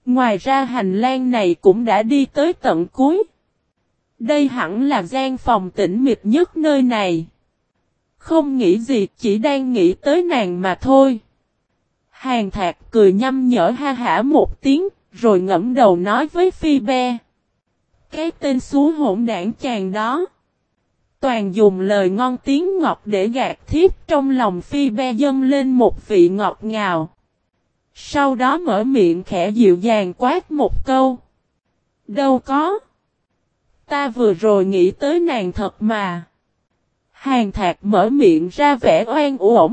Ngoài ra hành lang này cũng đã đi tới tận cuối. Đây hẳn là gian phòng tĩnh mịch nhất nơi này. Không nghĩ gì, chỉ đang nghĩ tới nàng mà thôi. Hàn Thạc cười nhăm nhở ha hả một tiếng, rồi ngẫm đầu nói với Phi Be. Cái tên xú hỗn đảng chàng đó. Toàn dùng lời ngon tiếng ngọt để gạt thiếp, trong lòng Phi Be dâng lên một vị ngọt ngào. Sau đó mở miệng khẽ dịu dàng quát một câu. Đâu có. Ta vừa rồi nghĩ tới nàng thật mà. Hàn Thạc mở miệng ra vẻ oan uổng.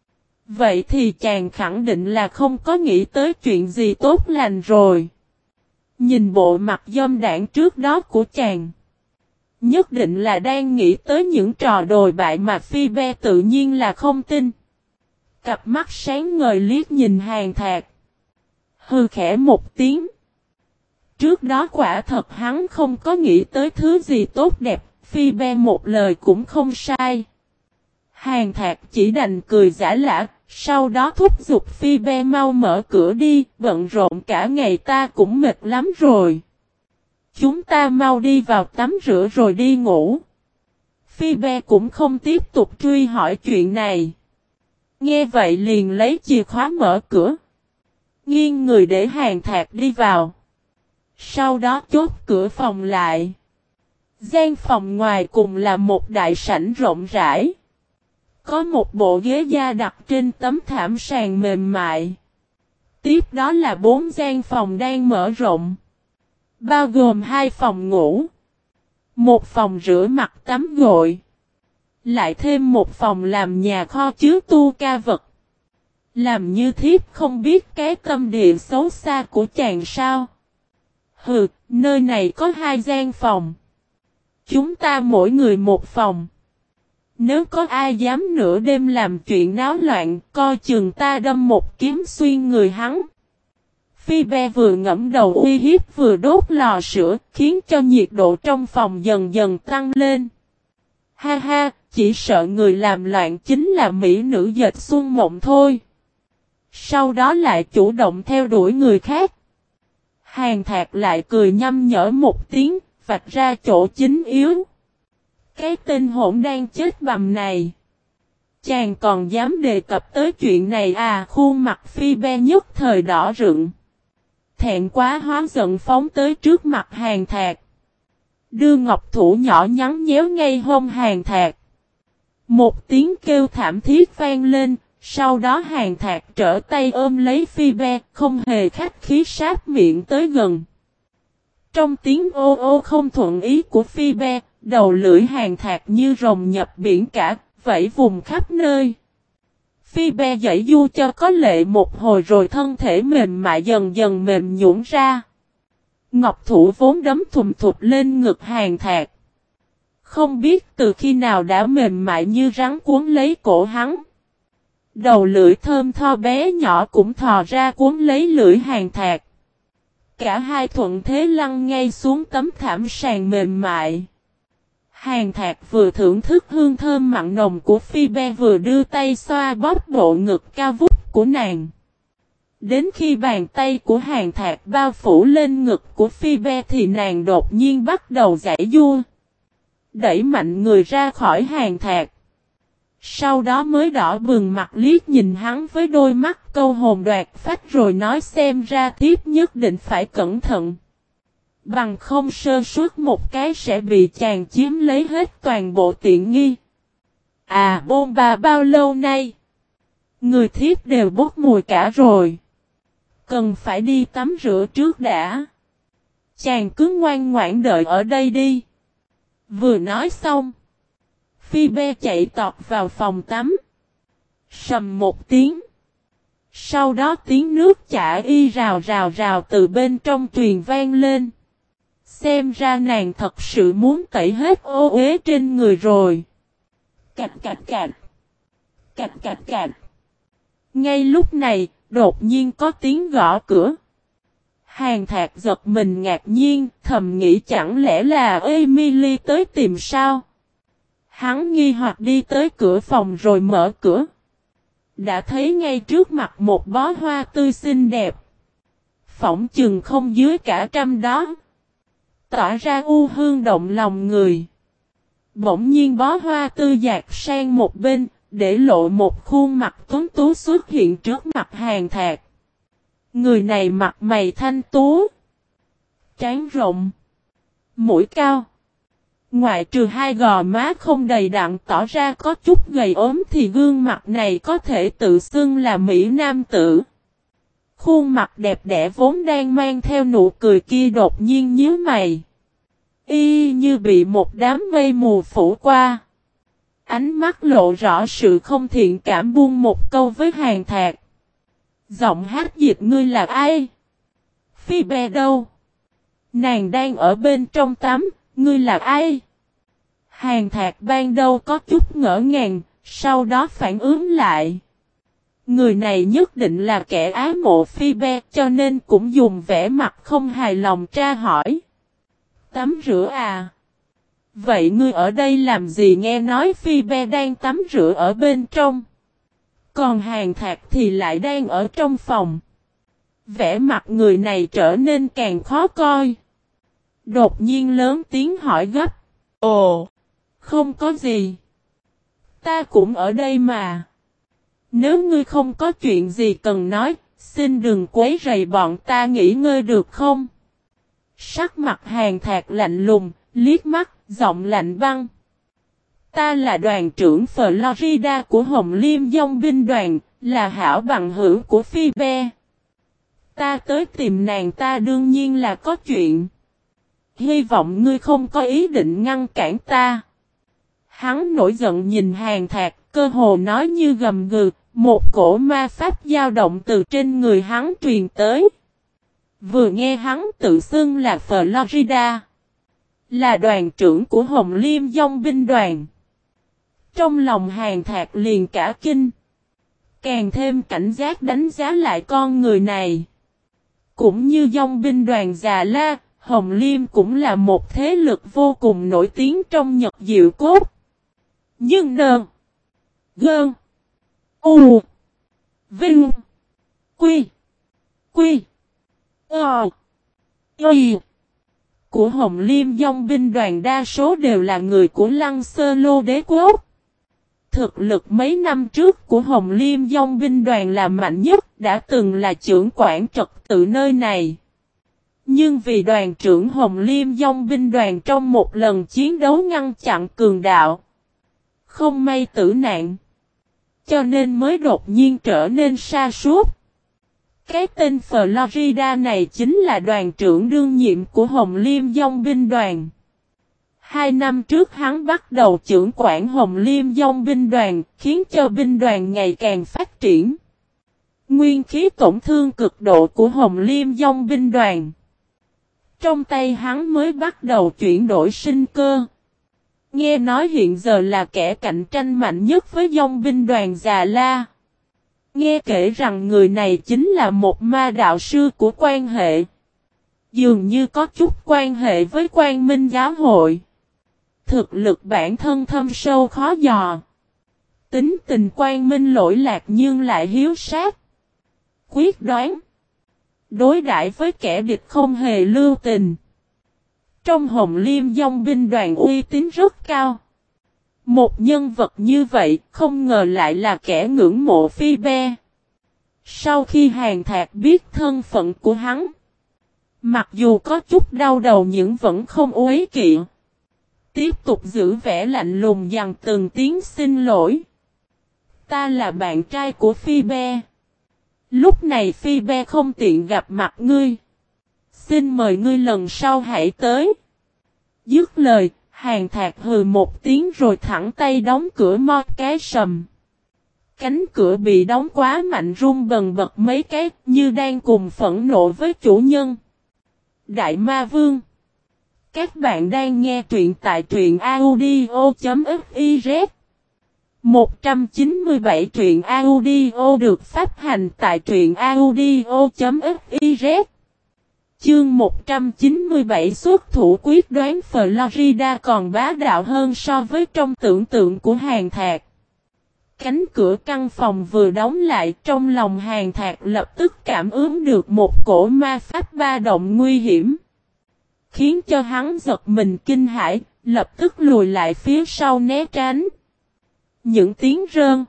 Vậy thì chàng khẳng định là không có nghĩ tới chuyện gì tốt lành rồi. Nhìn bộ mặt dâm đảng trước đó của chàng. Nhất định là đang nghĩ tới những trò đồi bại mà Phi Be tự nhiên là không tin. Cặp mắt sáng ngời liếc nhìn Hàn Thạc. Hư khẽ một tiếng. Trước đó quả thật hắn không có nghĩ tới thứ gì tốt đẹp, Phi Be một lời cũng không sai. Hàn Thạc chỉ đành cười giả lả, sau đó thúc giục Phi Be mau mở cửa đi, bận rộn cả ngày ta cũng mệt lắm rồi. Chúng ta mau đi vào tắm rửa rồi đi ngủ. Phi Be cũng không tiếp tục truy hỏi chuyện này. Nghe vậy liền lấy chìa khóa mở cửa. Nghiêng người để Hàn Thạc đi vào. Sau đó chốt cửa phòng lại. Gian phòng ngoài cùng là một đại sảnh rộng rãi. Có một bộ ghế da đặt trên tấm thảm sàn mềm mại. Tiếp đó là 4 gian phòng đang mở rộng. Bao gồm 2 phòng ngủ. Một phòng rửa mặt tắm gội. Lại thêm một phòng làm nhà kho chứa tu ca vật. Làm như thiếp không biết cái tâm địa xấu xa của chàng sao. Hừ, nơi này có 2 gian phòng. Chúng ta mỗi người một phòng. Nếu có ai dám nửa đêm làm chuyện náo loạn, coi chừng ta đâm một kiếm xuyên người hắn. Phi Be vừa ngẫm đầu uy hiếp vừa đốt lò sữa, khiến cho nhiệt độ trong phòng dần dần tăng lên. Ha ha, chỉ sợ người làm loạn chính là mỹ nữ dệt xuân mộng thôi. Sau đó lại chủ động theo đuổi người khác. Hàn Thạc lại cười nhăm nhở một tiếng, vạch ra chỗ chính yếu. Cái tên hỗn đang chết bầm này. Chàng còn dám đề cập tới chuyện này à? Khuôn mặt Phi Be nhất thời đỏ rựng. Thẹn quá hóa giận phóng tới trước mặt Hàn Thạc. Đưa ngọc thủ nhỏ nhắn nhéo ngay hông Hàn Thạc. Một tiếng kêu thảm thiết vang lên. Sau đó Hàn Thạc trở tay ôm lấy Phi Be, không hề khách khí sát miệng tới gần. Trong tiếng ô ô không thuận ý của Phi Be, đầu lưỡi Hàn Thạc như rồng nhập biển cả, vẫy vùng khắp nơi. Phi Be giãy du cho có lệ một hồi rồi thân thể mềm mại dần dần mềm nhũn ra. Ngọc thủ vốn đấm thùm thụp lên ngực Hàn Thạc. Không biết từ khi nào đã mềm mại như rắn cuốn lấy cổ hắn. Đầu lưỡi thơm tho bé nhỏ cũng thò ra cuốn lấy lưỡi Hàn Thạc. Cả hai thuận thế lăn ngay xuống tấm thảm sàn mềm mại. Hàn Thạc vừa thưởng thức hương thơm mặn nồng của Phi Be vừa đưa tay xoa bóp bộ ngực cao vút của nàng. Đến khi bàn tay của Hàn Thạc bao phủ lên ngực của Phi Be thì nàng đột nhiên bắt đầu giãy giụa. Đẩy mạnh người ra khỏi Hàn Thạc. Sau đó mới đỏ bừng mặt liếc nhìn hắn với đôi mắt câu hồn đoạt phách rồi nói xem ra tiếp nhất định phải cẩn thận. Bằng không sơ suất một cái sẽ bị chàng chiếm lấy hết toàn bộ tiện nghi. À bôn bà bao lâu nay? Người thiếp đều bốc mùi cả rồi. Cần phải đi tắm rửa trước đã. Chàng cứ ngoan ngoãn đợi ở đây đi. Vừa nói xong. Phi Be chạy tọt vào phòng tắm. Sầm một tiếng. Sau đó tiếng nước chảy y rào rào rào từ bên trong truyền vang lên. Xem ra nàng thật sự muốn tẩy hết ô uế trên người rồi. Cạch cạch cạch. Cạch cạch cạch. Ngay lúc này, đột nhiên có tiếng gõ cửa. Hàn Thạc giật mình ngạc nhiên, thầm nghĩ chẳng lẽ là Emily tới tìm sao? Hắn nghi hoặc đi tới cửa phòng rồi mở cửa. Đã thấy ngay trước mặt một bó hoa tươi xinh đẹp. phỏng chừng không dưới cả 100 đó. Tỏa ra u hương động lòng người. Bỗng nhiên bó hoa tươi dạt sang một bên, để lộ một khuôn mặt tuấn tú xuất hiện trước mặt Hàn Thạc. Người này mặt mày thanh tú, trán rộng, mũi cao. Ngoại trừ hai gò má không đầy đặn tỏ ra có chút gầy ốm thì gương mặt này có thể tự xưng là mỹ nam tử. Khuôn mặt đẹp đẽ vốn đang mang theo nụ cười kia đột nhiên nhíu mày. Y như bị một đám mây mù phủ qua. Ánh mắt lộ rõ sự không thiện cảm buông một câu với Hàn Thạc. Giọng hát dịch ngươi là ai? Phi Be đâu? Nàng đang ở bên trong tắm, ngươi là ai? Hàn Thạc ban đầu có chút ngỡ ngàng, sau đó phản ứng lại. Người này nhất định là kẻ ái mộ Phi Be cho nên cũng dùng vẻ mặt không hài lòng tra hỏi. Tắm rửa à? Vậy ngươi ở đây làm gì nghe nói Phi Be đang tắm rửa ở bên trong? Còn Hàn Thạc thì lại đang ở trong phòng. Vẻ mặt người này trở nên càng khó coi. Đột nhiên lớn tiếng hỏi gấp. Ồ, không có gì. Ta cũng ở đây mà. Nếu ngươi không có chuyện gì cần nói, xin đừng quấy rầy bọn ta nghỉ ngơi được không? Sắc mặt Hàn Thạc lạnh lùng, liếc mắt, giọng lạnh băng. Ta là đoàn trưởng Florida của Hồng Liêm Dòng binh đoàn, là hảo bằng hữu của Phi Be. Ta tới tìm nàng ta đương nhiên là có chuyện. Hy vọng ngươi không có ý định ngăn cản ta. Hắn nổi giận nhìn Hàn Thạc, cơ hồ nói như gầm gừ, một cổ ma pháp dao động từ trên người hắn truyền tới. Vừa nghe hắn tự xưng là Florida, là đoàn trưởng của Hồng Liêm Dòng binh đoàn. Trong lòng Hàn Thạc liền cả kinh. Càng thêm cảnh giác đánh giá lại con người này. Cũng như Dòng binh đoàn Già La, Hồng Liêm cũng là một thế lực vô cùng nổi tiếng trong Nhật Diệu Cốt. Nhưng Nơn, Gơn, U, Vinh, Quy, Y của Hồng Liêm Dòng binh đoàn đa số đều là người của Lăng Sơ Lô Đế Quốc. Thực lực mấy năm trước của Hồng Liêm Dòng binh đoàn là mạnh nhất, đã từng là trưởng quản trật tự nơi này. Nhưng vì đoàn trưởng Hồng Liêm Dòng binh đoàn trong một lần chiến đấu ngăn chặn cường đạo, không may tử nạn, cho nên mới đột nhiên trở nên sa sút. Cái tên Florida này chính là đoàn trưởng đương nhiệm của Hồng Liêm Dòng binh đoàn. 2 năm trước hắn bắt đầu trưởng quản Hồng Liêm Dòng binh đoàn, khiến cho binh đoàn ngày càng phát triển. Nguyên khí tổn thương cực độ của Hồng Liêm Dòng binh đoàn. Trong tay hắn mới bắt đầu chuyển đổi sinh cơ. Nghe nói hiện giờ là kẻ cạnh tranh mạnh nhất với Dòng binh đoàn Già La. Nghe kể rằng người này chính là một ma đạo sư của quan hệ. Dường như có chút quan hệ với Quang Minh giáo hội. Thực lực bản thân thâm sâu khó dò. Tính tình quang minh lỗi lạc nhưng lại hiếu sát. Quyết đoán. Đối đãi với kẻ địch không hề lưu tình. Trong Hồng Liêm Dòng binh đoàn uy tín rất cao. Một nhân vật như vậy không ngờ lại là kẻ ngưỡng mộ Phi Be. Sau khi Hàn Thạc biết thân phận của hắn, mặc dù có chút đau đầu nhưng vẫn không uế kỵ. Tiếp tục giữ vẻ lạnh lùng dằn từng tiếng xin lỗi. Ta là bạn trai của Phi Be. Lúc này Phi Be không tiện gặp mặt ngươi. Xin mời ngươi lần sau hãy tới. Dứt lời, Hàn Thạc hừ một tiếng rồi thẳng tay đóng cửa mo cái sầm. Cánh cửa bị đóng quá mạnh rung bần bật mấy cái như đang cùng phẫn nộ với chủ nhân. Đại Ma Vương. Các bạn đang nghe truyện tại truyện audio.fiz 197 truyện audio được phát hành tại truyện audio.fiz. Chương 197 xuất thủ quyết đoán Florida còn bá đạo hơn so với trong tưởng tượng của Hàn Thạc. Cánh cửa căn phòng vừa đóng lại, trong lòng Hàn Thạc lập tức cảm ứng được một cổ ma pháp ba động nguy hiểm. Khiến cho hắn giật mình kinh hãi, lập tức lùi lại phía sau né tránh. Những tiếng rơn,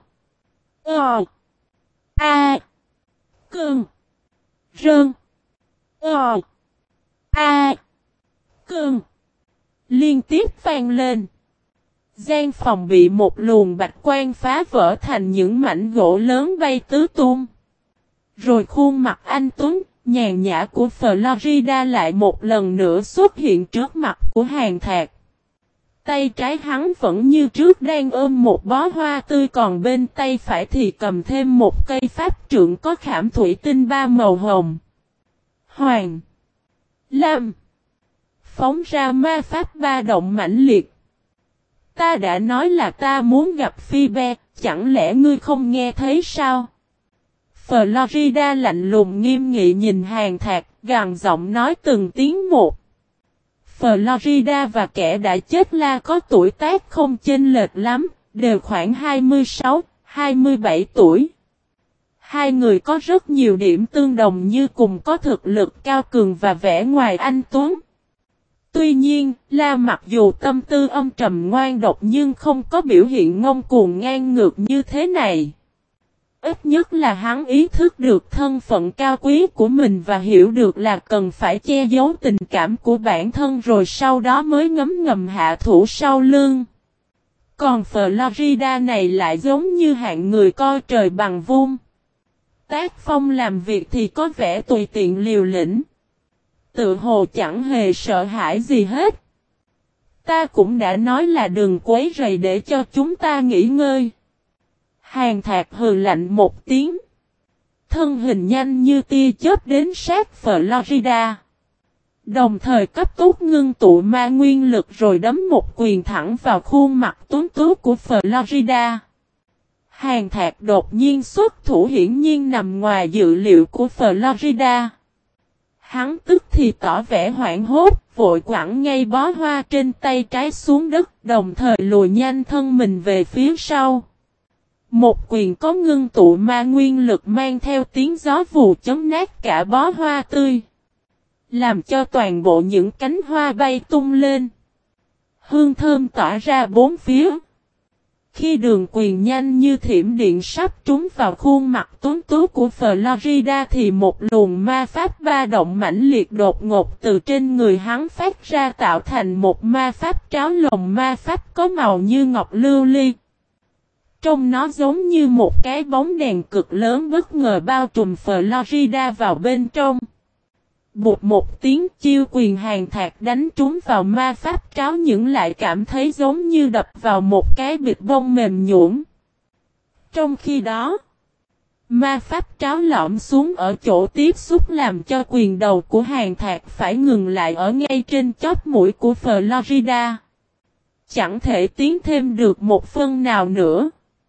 cơn, rơn, cơn liên tiếp vang lên. Gian phòng bị một luồng bạch quang phá vỡ thành những mảnh gỗ lớn bay tứ tung. Rồi khuôn mặt anh tuấn, nhàn nhã của Florida lại một lần nữa xuất hiện trước mặt của Hàn Thạc. Tay trái hắn vẫn như trước đang ôm một bó hoa tươi, còn bên tay phải thì cầm thêm một cây pháp trượng có khảm thủy tinh ba màu hồng, hoàng, lam, phóng ra ma pháp ba động mãnh liệt. Ta đã nói là ta muốn gặp Phoebe, chẳng lẽ ngươi không nghe thấy sao? Florida lạnh lùng nghiêm nghị nhìn Hàn Thạc, gằn giọng nói từng tiếng một. Florida và kẻ đã chết La có tuổi tác không chênh lệch lắm, đều khoảng 26, 27 tuổi. Hai người có rất nhiều điểm tương đồng như cùng có thực lực cao cường và vẻ ngoài anh tuấn. Tuy nhiên, La mặc dù tâm tư âm trầm ngoan độc nhưng không có biểu hiện ngông cuồng ngang ngược như thế này. Ít nhất là hắn ý thức được thân phận cao quý của mình và hiểu được là cần phải che giấu tình cảm của bản thân rồi sau đó mới ngấm ngầm hạ thủ sau lưng. Còn Florida này lại giống như hạng người coi trời bằng vuông. Tác phong làm việc thì có vẻ tùy tiện liều lĩnh. Tự hồ chẳng hề sợ hãi gì hết. Ta cũng đã nói là đừng quấy rầy để cho chúng ta nghỉ ngơi. Hàn Thạc hừ lạnh một tiếng. Thân hình nhanh như tia chớp đến sát Florida. Đồng thời cấp tốc ngưng tụ ma nguyên lực rồi đấm một quyền thẳng vào khuôn mặt tuấn tú của Florida. Hàn Thạc đột nhiên xuất thủ hiển nhiên nằm ngoài dự liệu của Florida. Hắn tức thì tỏ vẻ hoảng hốt, vội quẳng ngay bó hoa trên tay trái xuống đất, đồng thời lùi nhanh thân mình về phía sau. Một quyền có ngưng tụ ma nguyên lực mang theo tiếng gió vù chấn nát cả bó hoa tươi, làm cho toàn bộ những cánh hoa bay tung lên. Hương thơm tỏa ra bốn phía. Khi đường quyền nhanh như thiểm điện sắp trúng vào khuôn mặt tuấn tú của Florida thì một luồng ma pháp ba động mãnh liệt đột ngột từ trên người hắn phát ra tạo thành một ma pháp tráo lồng ma pháp có màu như ngọc lưu ly. Trông nó giống như một cái bóng đèn cực lớn bất ngờ bao trùm Florida vào bên trong. Bụt một tiếng chiêu quyền Hàn Thạc đánh trúng vào ma pháp tráo nhưng lại cảm thấy giống như đập vào một cái bịch bông mềm nhũn. Trong khi đó, ma pháp tráo lõm xuống ở chỗ tiếp xúc làm cho quyền đầu của Hàn Thạc phải ngừng lại ở ngay trên chóp mũi của Florida. Chẳng thể tiến thêm được một phân nào nữa.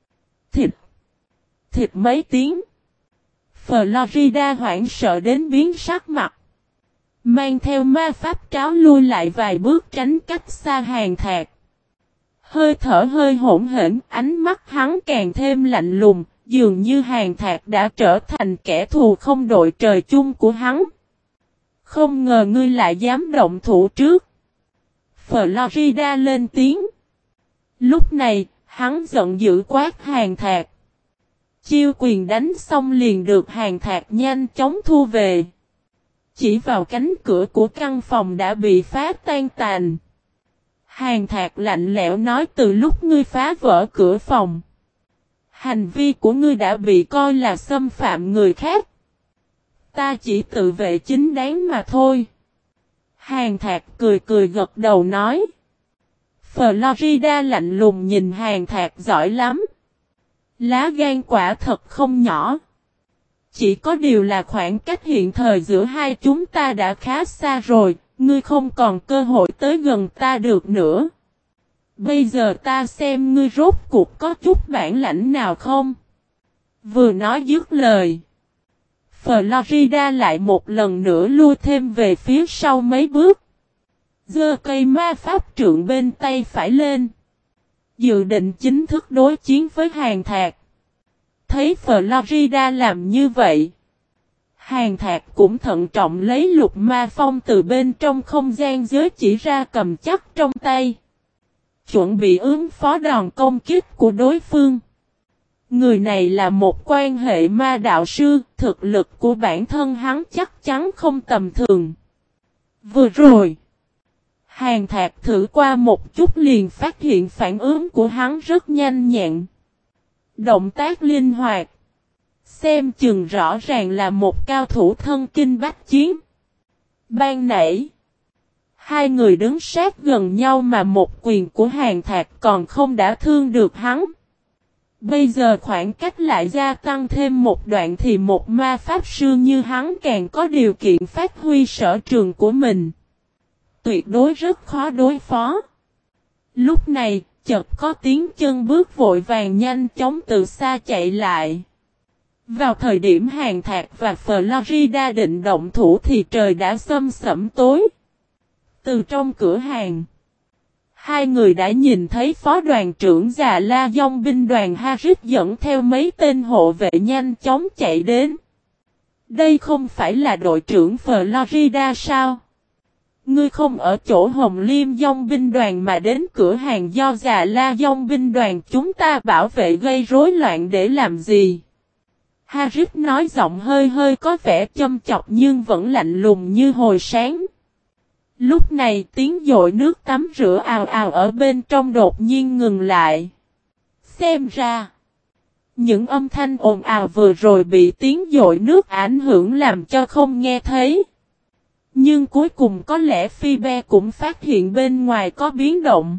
Thịt mấy tiếng. Florida hoảng sợ đến biến sắc mặt. Mang theo ma pháp tráo lui lại vài bước tránh cách xa Hàn Thạc. Hơi thở hơi hỗn hển, ánh mắt hắn càng thêm lạnh lùng, dường như Hàn Thạc đã trở thành kẻ thù không đội trời chung của hắn. Không ngờ ngươi lại dám động thủ trước. Florida lên tiếng. Lúc này, hắn giận dữ quát Hàn Thạc. Chiêu quyền đánh xong liền được Hàn Thạc nhanh chóng thu về. Chỉ vào cánh cửa của căn phòng đã bị phá tan tàn. Hàn Thạc lạnh lẽo nói từ lúc ngươi phá vỡ cửa phòng. Hành vi của ngươi đã bị coi là xâm phạm người khác. Ta chỉ tự vệ chính đáng mà thôi. Hàn Thạc cười cười gật đầu nói. Florida lạnh lùng nhìn Hàn Thạc giỏi lắm. Lá gan quả thật không nhỏ. Chỉ có điều là khoảng cách hiện thời giữa hai chúng ta đã khá xa rồi, ngươi không còn cơ hội tới gần ta được nữa. Bây giờ ta xem ngươi rốt cuộc có chút bản lãnh nào không? Vừa nói dứt lời. Florida lại một lần nữa lui thêm về phía sau mấy bước. Giơ cây ma pháp trượng bên tay phải lên. Dự định chính thức đối chiến với Hàn Thạc. Thấy Florida làm như vậy, Hàn Thạc cũng thận trọng lấy lục ma phong từ bên trong không gian giới chỉ ra cầm chắc trong tay. Chuẩn bị ứng phó đòn công kích của đối phương. Người này là một quan hệ ma đạo sư, thực lực của bản thân hắn chắc chắn không tầm thường. Vừa rồi, Hàn Thạc thử qua một chút liền phát hiện phản ứng của hắn rất nhanh nhẹn. Động tác linh hoạt. Xem chừng rõ ràng là một cao thủ thân kinh bách chiến. Ban nãy, hai người đứng sát gần nhau mà một quyền của Hàn Thạc còn không đã thương được hắn. Bây giờ khoảng cách lại gia tăng thêm một đoạn thì một ma pháp sư như hắn càng có điều kiện phát huy sở trường của mình. Tuyệt đối rất khó đối phó. Lúc này, chợt có tiếng chân bước vội vàng nhanh chóng từ xa chạy lại. Vào thời điểm Hàn Thạc và Florida định động thủ thì trời đã xâm sẩm tối. Từ trong cửa hàng, hai người đã nhìn thấy phó đoàn trưởng già La Dông binh đoàn Harris dẫn theo mấy tên hộ vệ nhanh chóng chạy đến. Đây không phải là đội trưởng Florida sao? Ngươi không ở chỗ Hồng Liêm Dông binh đoàn mà đến cửa hàng do già La Dông binh đoàn chúng ta bảo vệ gây rối loạn để làm gì? Harris nói giọng hơi hơi có vẻ châm chọc nhưng vẫn lạnh lùng như hồi sáng. Lúc này tiếng dội nước tắm rửa ào ào ở bên trong đột nhiên ngừng lại. Xem ra, những âm thanh ồn ào vừa rồi bị tiếng dội nước ảnh hưởng làm cho không nghe thấy. Nhưng cuối cùng có lẽ Phoebe cũng phát hiện bên ngoài có biến động.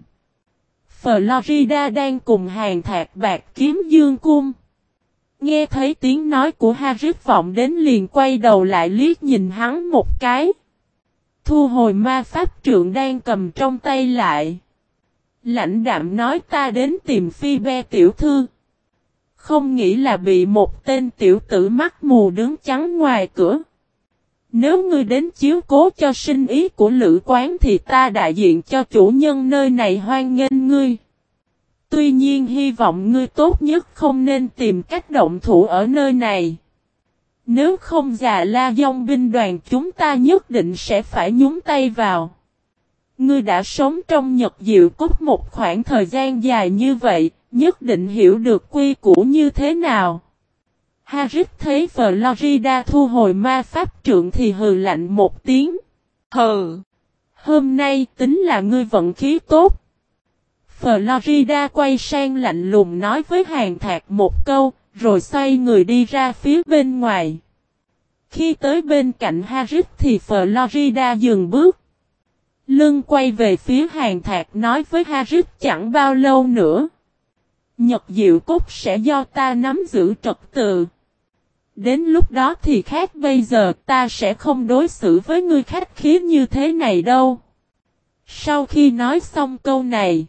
Florida đang cùng Hàn Thạc bạc kiếm dương cung. Nghe thấy tiếng nói của Harris vọng đến liền quay đầu lại liếc nhìn hắn một cái. Thu hồi ma pháp trượng đang cầm trong tay lại. Lãnh đạm nói ta đến tìm Phoebe tiểu thư. Không nghĩ là bị một tên tiểu tử mắt mù đứng chắn ngoài cửa. Nếu ngươi đến chiếu cố cho sinh ý của lữ quán thì ta đại diện cho chủ nhân nơi này hoan nghênh ngươi. Tuy nhiên hy vọng ngươi tốt nhất không nên tìm cách động thủ ở nơi này. Nếu không già La Dông binh đoàn chúng ta nhất định sẽ phải nhúng tay vào. Ngươi đã sống trong Nhật Diệu Cốt một khoảng thời gian dài như vậy, nhất định hiểu được quy củ như thế nào. Harris thấy Florida thu hồi ma pháp trượng thì hừ lạnh một tiếng. Hừ, hôm nay tính là ngươi vận khí tốt. Florida quay sang lạnh lùng nói với Hàn Thạc một câu, rồi xoay người đi ra phía bên ngoài. Khi tới bên cạnh Harris thì Florida dừng bước. Lưng quay về phía Hàn Thạc nói với Harris chẳng bao lâu nữa. Nhật Diệu Cốt sẽ do ta nắm giữ trật tự. Đến lúc đó thì khác bây giờ ta sẽ không đối xử với ngươi khách khí như thế này đâu. Sau khi nói xong câu này,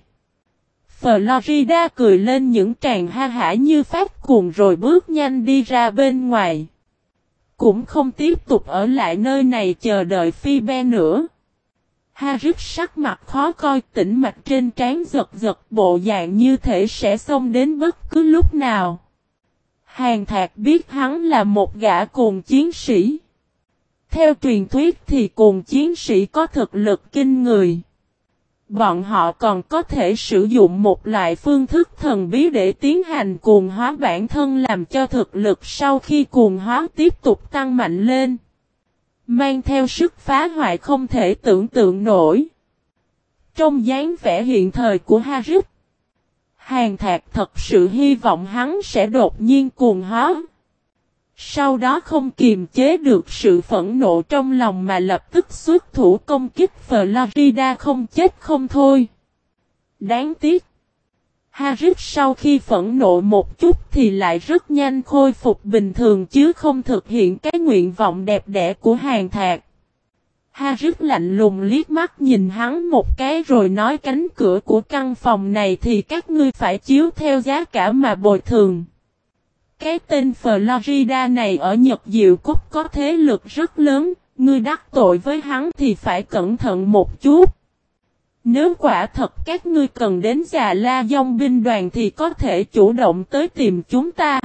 Florida cười lên những tràng ha hả như phát cuồng rồi bước nhanh đi ra bên ngoài. Cũng không tiếp tục ở lại nơi này chờ đợi Phoebe nữa. Harris sắc mặt khó coi, tĩnh mạch trên trán giật giật, bộ dạng như thể sẽ xông đến bất cứ lúc nào. Hàn Thạc biết hắn là một gã cuồng chiến sĩ. Theo truyền thuyết thì cuồng chiến sĩ có thực lực kinh người. Bọn họ còn có thể sử dụng một loại phương thức thần bí để tiến hành cuồng hóa bản thân làm cho thực lực sau khi cuồng hóa tiếp tục tăng mạnh lên. Mang theo sức phá hoại không thể tưởng tượng nổi. Trong dáng vẻ hiện thời của Harris, Hàn Thạc thật sự hy vọng hắn sẽ đột nhiên cuồng hóa. Sau đó không kiềm chế được sự phẫn nộ trong lòng mà lập tức xuất thủ công kích Florida không chết không thôi. Đáng tiếc, Harris sau khi phẫn nộ một chút thì lại rất nhanh khôi phục bình thường chứ không thực hiện cái nguyện vọng đẹp đẽ của Hàn Thạc. Harris lạnh lùng liếc mắt nhìn hắn một cái rồi nói cánh cửa của căn phòng này thì các ngươi phải chiếu theo giá cả mà bồi thường. Cái tên Florida này ở Nhật Diệu Cốt có thế lực rất lớn, ngươi đắc tội với hắn thì phải cẩn thận một chút. Nếu quả thật các ngươi cần đến Già La Dông binh đoàn thì có thể chủ động tới tìm chúng ta.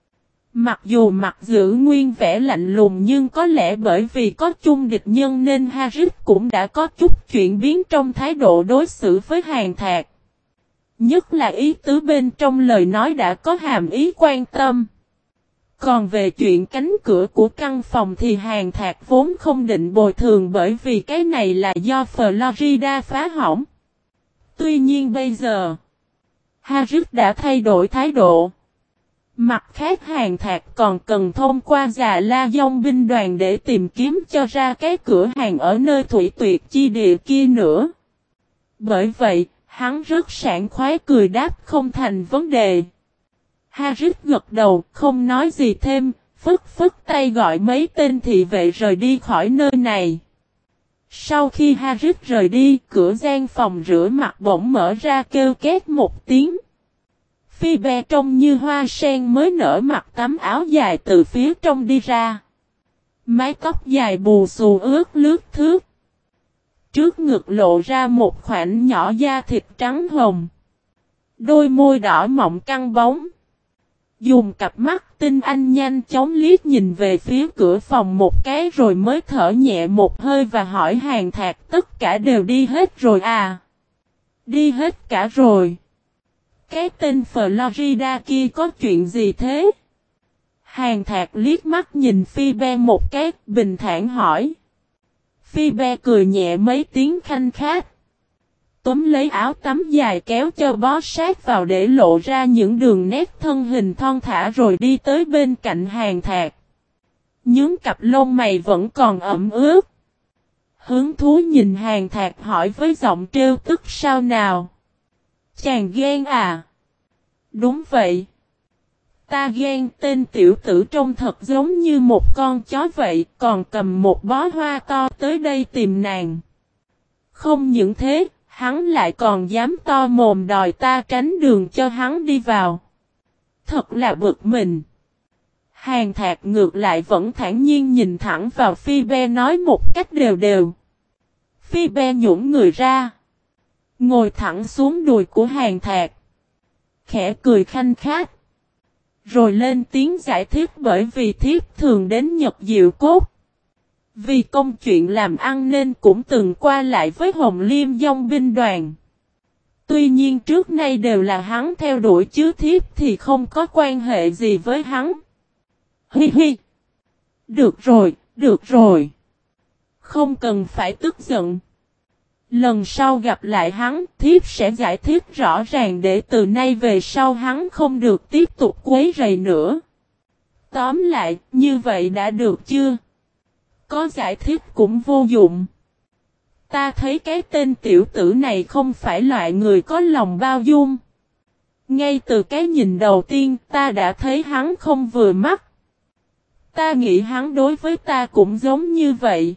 Mặc dù mặt giữ nguyên vẻ lạnh lùng nhưng có lẽ bởi vì có chung địch nhân nên Harris cũng đã có chút chuyển biến trong thái độ đối xử với Hàn Thạc. Nhất là ý tứ bên trong lời nói đã có hàm ý quan tâm. Còn về chuyện cánh cửa của căn phòng thì Hàn Thạc vốn không định bồi thường bởi vì cái này là do Florida phá hỏng. Tuy nhiên bây giờ, Harris đã thay đổi thái độ. Mặt khác Hàn Thạc còn cần thông qua Già La Dông binh đoàn để tìm kiếm cho ra cái cửa hàng ở nơi thủy tuyệt chi địa kia nữa. Bởi vậy, hắn rất sảng khoái cười đáp không thành vấn đề. Harris gật đầu, không nói gì thêm, phất tay gọi mấy tên thị vệ rời đi khỏi nơi này. Sau khi Harris rời đi, cửa gian phòng rửa mặt bỗng mở ra kêu két một tiếng. Phoebe trông như hoa sen mới nở mặc tấm áo dài từ phía trong đi ra. Mái tóc dài bù xù ướt lướt thướt. Trước ngực lộ ra một khoảnh nhỏ da thịt trắng hồng. Đôi môi đỏ mọng căng bóng. Dùng cặp mắt tinh anh nhanh chóng liếc nhìn về phía cửa phòng một cái rồi mới thở nhẹ một hơi và hỏi Hàn Thạc tất cả đều đi hết rồi à? Đi hết cả rồi. Cái tên Florida kia có chuyện gì thế? Hàn Thạc liếc mắt nhìn Phoebe một cái, bình thản hỏi. Phoebe cười nhẹ mấy tiếng khanh khát. Túm lấy áo tắm dài kéo cho bó sát vào để lộ ra những đường nét thân hình thon thả rồi đi tới bên cạnh Hàn Thạc. Nhướng cặp lông mày vẫn còn ẩm ướt. Hứng thú nhìn Hàn Thạc hỏi với giọng trêu tức sao nào? Chàng ghen à? Đúng vậy. Ta ghen, tên tiểu tử trông thật giống như một con chó vậy, còn cầm một bó hoa to tới đây tìm nàng. Không những thế, hắn lại còn dám to mồm đòi ta tránh đường cho hắn đi vào. Thật là bực mình. Hàn Thạc ngược lại vẫn thản nhiên nhìn thẳng vào Phoebe nói một cách đều đều. Phoebe nhũn người ra. Ngồi thẳng xuống đùi của Hàn Thạc. Khẽ cười khanh khát. Rồi lên tiếng giải thích bởi vì thiếp thường đến Nhật Diệu Cốt. Vì công chuyện làm ăn nên cũng từng qua lại với Hồng Liêm Dông binh đoàn. Tuy nhiên trước nay đều là hắn theo đuổi chứ thiếp thì không có quan hệ gì với hắn. Hi hi. Được rồi, được rồi. Không cần phải tức giận. Lần sau gặp lại hắn, thiếp sẽ giải thích rõ ràng để từ nay về sau hắn không được tiếp tục quấy rầy nữa. Tóm lại, như vậy đã được chưa? Có giải thích cũng vô dụng. Ta thấy cái tên tiểu tử này không phải loại người có lòng bao dung. Ngay từ cái nhìn đầu tiên ta đã thấy hắn không vừa mắt. Ta nghĩ hắn đối với ta cũng giống như vậy.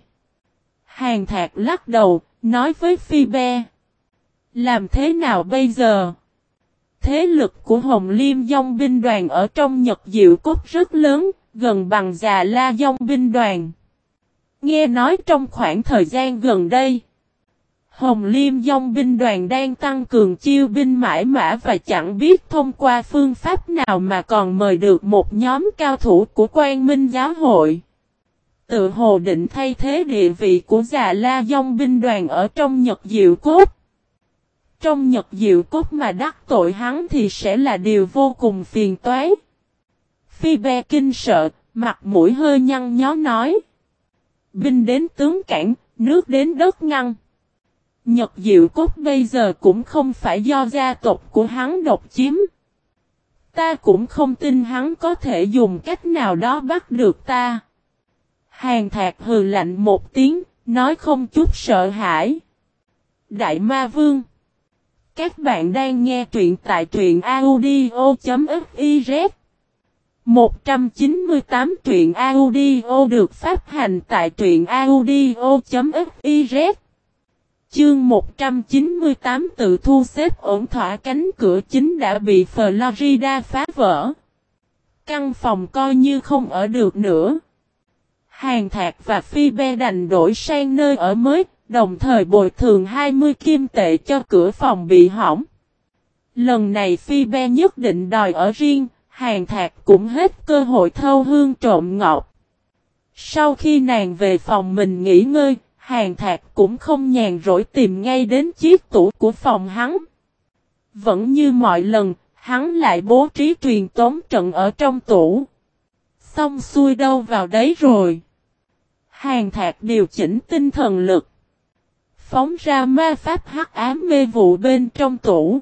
Hàn Thạc lắc đầu, nói với Phoebe. Làm thế nào bây giờ? Thế lực của Hồng Liêm Dông binh đoàn ở trong Nhật Diệu Cốt rất lớn, gần bằng Già La Dông binh đoàn. Nghe nói trong khoảng thời gian gần đây, Hồng Liêm Dông binh đoàn đang tăng cường chiêu binh mãi mã và chẳng biết thông qua phương pháp nào mà còn mời được một nhóm cao thủ của Quang Minh Giáo hội. Tự hồ định thay thế địa vị của Già La Dông binh đoàn ở trong Nhật Diệu Cốt. Trong Nhật Diệu Cốt mà đắc tội hắn thì sẽ là điều vô cùng phiền toái. Phoebe kinh sợ, mặt mũi hơi nhăn nhó nói. Binh đến tướng cản, nước đến đất ngăn. Nhật Diệu Cốt bây giờ cũng không phải do gia tộc của hắn độc chiếm. Ta cũng không tin hắn có thể dùng cách nào đó bắt được ta. Hàn Thạc hừ lạnh một tiếng, nói không chút sợ hãi. Đại Ma Vương. Các bạn đang nghe truyện tại truyện audio.fiz. 198 truyện audio được phát hành tại truyện audio.fiz. Chương 198 tự thu xếp ổn thỏa cánh cửa chính đã bị Florida phá vỡ. Căn phòng coi như không ở được nữa. Hàn Thạc và Phoebe đành đổi sang nơi ở mới, đồng thời bồi thường 20 kim tệ cho cửa phòng bị hỏng. Lần này Phi Be nhất định đòi ở riêng, Hàn Thạc cũng hết cơ hội thâu hương trộm ngọc. Sau khi nàng về phòng mình nghỉ ngơi, Hàn Thạc cũng không nhàn rỗi tìm ngay đến chiếc tủ của phòng hắn. Vẫn như mọi lần, hắn lại bố trí truyền tống trận ở trong tủ. Xong xuôi đâu vào đấy rồi. Hàn Thạc điều chỉnh tinh thần lực. Phóng ra ma pháp hắc ám mê vụ bên trong tủ.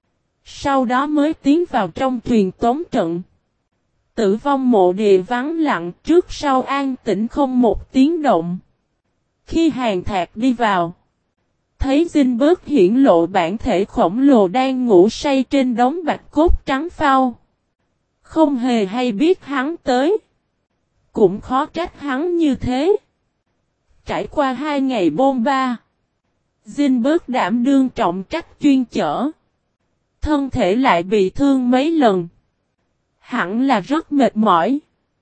Sau đó mới tiến vào trong truyền tống trận. Tử vong mộ địa vắng lặng trước sau an tĩnh không một tiếng động. Khi Hàn Thạc đi vào, thấy Zinberg hiển lộ bản thể khổng lồ đang ngủ say trên đống bạch cốt trắng phao. Không hề hay biết hắn tới. Cũng khó trách hắn như thế. Trải qua 2 ngày bôn ba, Zinberg đảm đương trọng trách chuyên chở. Thân thể lại bị thương mấy lần. Hẳn là rất mệt mỏi.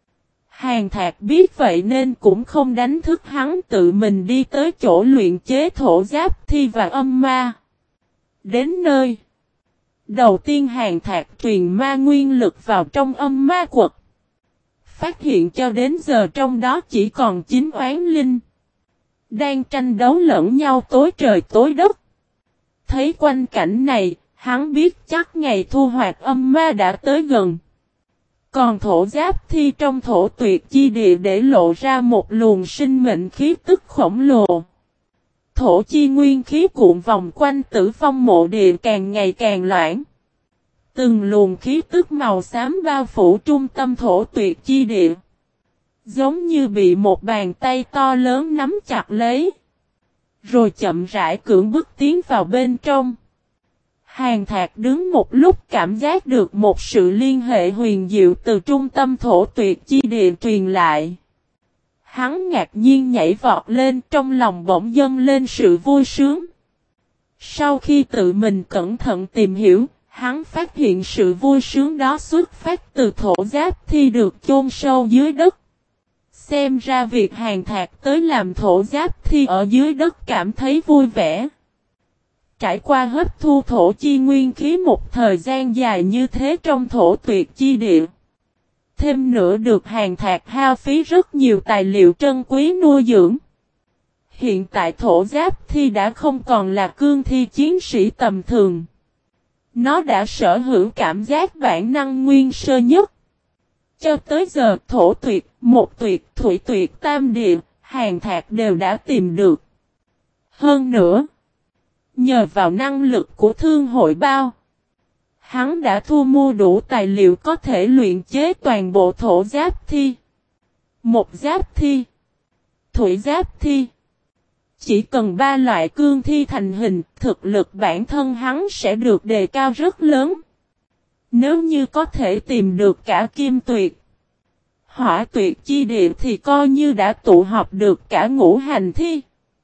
Hàn Thạc biết vậy nên cũng không đánh thức hắn, tự mình đi tới chỗ luyện chế thổ giáp thi và âm ma. Đến nơi, đầu tiên Hàn Thạc truyền ma nguyên lực vào trong âm ma quật. Phát hiện cho đến giờ trong đó chỉ còn 9 oán linh. Đang tranh đấu lẫn nhau tối trời tối đất. Thấy quanh cảnh này, hắn biết chắc ngày thu hoạch âm ma đã tới gần. Còn thổ giáp thi trong thổ tuyệt chi địa để lộ ra một luồng sinh mệnh khí tức khổng lồ. Thổ chi nguyên khí cuộn vòng quanh tử vong mộ địa càng ngày càng loãng. Từng luồng khí tức màu xám bao phủ trung tâm thổ tuyệt chi địa. Giống như bị một bàn tay to lớn nắm chặt lấy. Rồi chậm rãi cưỡng bức tiến vào bên trong. Hàn Thạc đứng một lúc cảm giác được một sự liên hệ huyền diệu từ trung tâm thổ tuyệt chi địa truyền lại. Hắn ngạc nhiên nhảy vọt lên, trong lòng bỗng dâng lên sự vui sướng. Sau khi tự mình cẩn thận tìm hiểu, hắn phát hiện sự vui sướng đó xuất phát từ thổ giáp thi được chôn sâu dưới đất. Xem ra việc Hàn Thạc tới làm thổ giáp thi ở dưới đất cảm thấy vui vẻ. Trải qua hấp thu thổ chi nguyên khí một thời gian dài như thế trong thổ tuyệt chi địa. Thêm nữa được Hàn Thạc hao phí rất nhiều tài liệu trân quý nuôi dưỡng. Hiện tại thổ giáp thi đã không còn là cương thi chiến sĩ tầm thường. Nó đã sở hữu cảm giác bản năng nguyên sơ nhất. Cho tới giờ thổ tuyệt, một tuyệt, thủy tuyệt, tam địa, Hàn Thạc đều đã tìm được. Hơn nữa, nhờ vào năng lực của thương hội bao, hắn đã thu mua đủ tài liệu có thể luyện chế toàn bộ thổ giáp thi, một giáp thi, thủy giáp thi. Chỉ cần 3 loại cương thi thành hình, thực lực bản thân hắn sẽ được đề cao rất lớn. Nếu như có thể tìm được cả kim tuyệt, hỏa tuyệt chi địa thì coi như đã tụ họp được cả ngũ hành thi.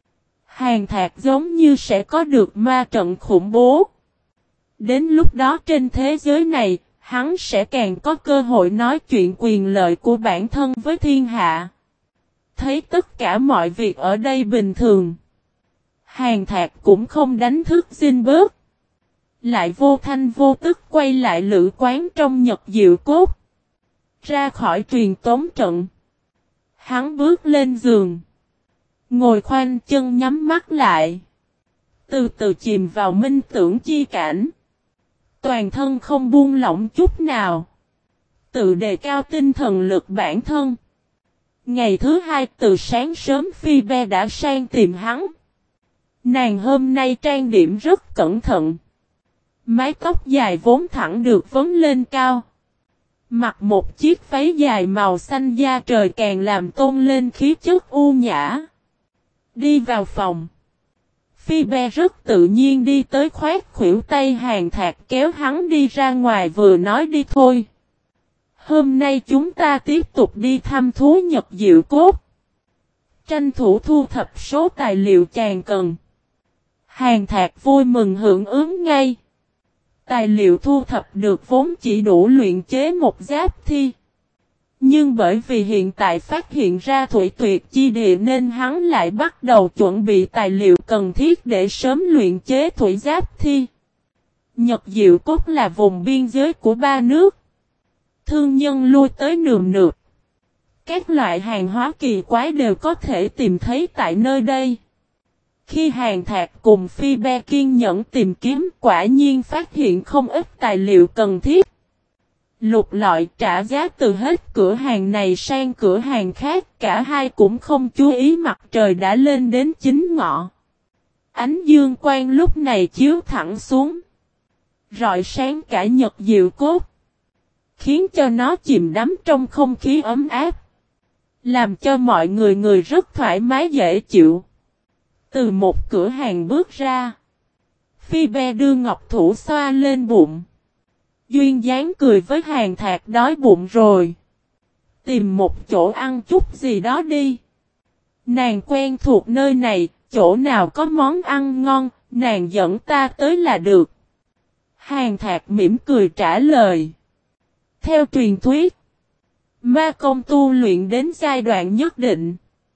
Hàn Thạc giống như sẽ có được ma trận khủng bố. Đến lúc đó trên thế giới này, hắn sẽ càng có cơ hội nói chuyện quyền lợi của bản thân với thiên hạ. Thấy tất cả mọi việc ở đây bình thường. Hàn Thạc cũng không đánh thức Zinberg. Lại vô thanh vô tức quay lại lữ quán trong Nhật Diệu Cốt. Ra khỏi truyền tống trận. Hắn bước lên giường. Ngồi khoanh chân nhắm mắt lại. Từ từ chìm vào minh tưởng chi cảnh. Toàn thân không buông lỏng chút nào. Tự đề cao tinh thần lực bản thân. Ngày thứ 2 từ sáng sớm Phi Be đã sang tìm hắn. Nàng hôm nay trang điểm rất cẩn thận. Mái tóc dài vốn thẳng được vấn lên cao. Mặc một chiếc váy dài màu xanh da trời càng làm tôn lên khí chất u nhã. Đi vào phòng. Phi Be rất tự nhiên đi tới khoét khuỷu tay Hàn Thạc kéo hắn đi ra ngoài vừa nói đi thôi. Hôm nay chúng ta tiếp tục đi thăm thú Nhật Diệu Cốt. Tranh thủ thu thập số tài liệu chàng cần. Hàn Thạc vui mừng hưởng ứng ngay. Tài liệu thu thập được vốn chỉ đủ luyện chế một giáp thi. Nhưng bởi vì hiện tại phát hiện ra thủy tuyệt chi địa nên hắn lại bắt đầu chuẩn bị tài liệu cần thiết để sớm luyện chế thủy giáp thi. Nhật Diệu Cốt là vùng biên giới của ba nước. Thương nhân lui tới nườm nượp. Các loại hàng hóa kỳ quái đều có thể tìm thấy tại nơi đây. Khi Hàn Thạc cùng Phi Be kiên nhẫn tìm kiếm quả nhiên phát hiện không ít tài liệu cần thiết. Lục lọi trả giá từ hết cửa hàng này sang cửa hàng khác, cả hai cũng không chú ý mặt trời đã lên đến chính ngọ. Ánh dương quang lúc này chiếu thẳng xuống, rọi sáng cả Nhật Diệu Cốt, khiến cho nó chìm đắm trong không khí ấm áp, làm cho mọi người rất thoải mái dễ chịu. Từ một cửa hàng bước ra, Phi Be đưa ngọc thủ xoa lên bụng. Duyên dáng cười với Hàn Thạc đói bụng rồi. Tìm một chỗ ăn chút gì đó đi. Nàng quen thuộc nơi này, chỗ nào có món ăn ngon, nàng dẫn ta tới là được. Hàn Thạc mỉm cười trả lời. Theo truyền thuyết, ma công tu luyện đến giai đoạn nhất định,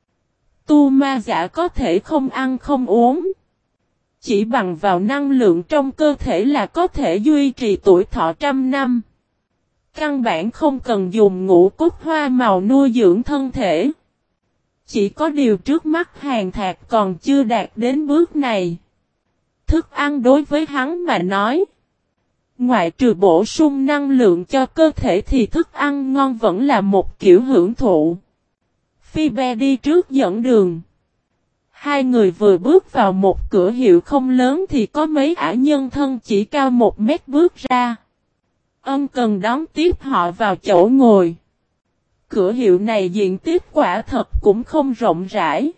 tu ma giả có thể không ăn không uống. Chỉ bằng vào năng lượng trong cơ thể là có thể duy trì tuổi thọ 100 năm. Căn bản không cần dùng ngũ cốt hoa màu nuôi dưỡng thân thể. Chỉ có điều trước mắt Hàn Thạc còn chưa đạt đến bước này. Thức ăn đối với hắn mà nói, ngoại trừ bổ sung năng lượng cho cơ thể thì thức ăn ngon vẫn là một kiểu hưởng thụ. Phi Be đi trước dẫn đường. Hai người vừa bước vào một cửa hiệu không lớn thì có mấy ả nhân thân chỉ cao 1 mét bước ra. Ân cần đón tiếp họ vào chỗ ngồi. Cửa hiệu này diện tích quả thật cũng không rộng rãi.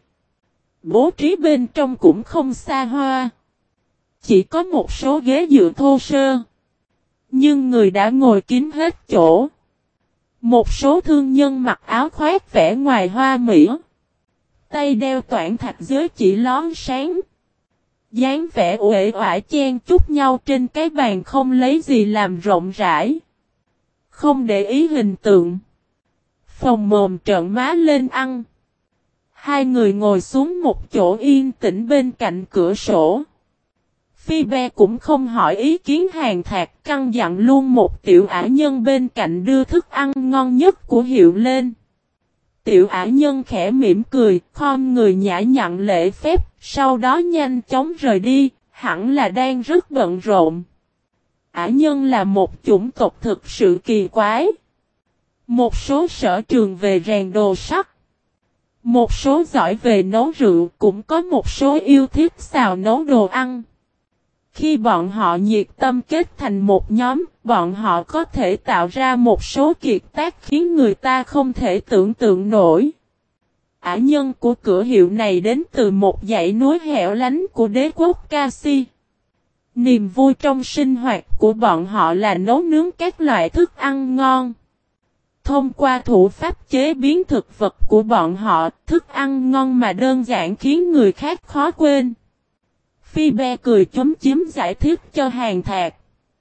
Bố trí bên trong cũng không xa hoa. Chỉ có một số ghế dựa thô sơ. Nhưng người đã ngồi kín hết chỗ. Một số thương nhân mặc áo khoác vẽ ngoài hoa mỹ. Tay đeo toản thạch giới chỉ lón sáng. dáng vẻ uể oải chen chúc nhau trên cái bàn không lấy gì làm rộng rãi. Không để ý hình tượng. Phồng mồm trợn má lên ăn. Hai người ngồi xuống một chỗ yên tĩnh bên cạnh cửa sổ. Phi Be cũng không hỏi ý kiến Hàn Thạc, căn dặn luôn một tiểu ả nhân bên cạnh đưa thức ăn ngon nhất của hiệu lên. Tiểu ả nhân khẽ mỉm cười, khom người nhã nhặn lễ phép, sau đó nhanh chóng rời đi, hẳn là đang rất bận rộn. Ả nhân là một chủng tộc thực sự kỳ quái. Một số sở trường về rèn đồ sắt. Một số giỏi về nấu rượu, cũng có một số yêu thích xào nấu đồ ăn. Khi bọn họ nhiệt tâm kết thành một nhóm, bọn họ có thể tạo ra một số kiệt tác khiến người ta không thể tưởng tượng nổi. Ả nhân của cửa hiệu này đến từ một dãy núi hẻo lánh của đế quốc Kasi. Niềm vui trong sinh hoạt của bọn họ là nấu nướng các loại thức ăn ngon. Thông qua thủ pháp chế biến thực vật của bọn họ, thức ăn ngon mà đơn giản khiến người khác khó quên. Phi Be cười chúm chím giải thích cho Hàn Thạc.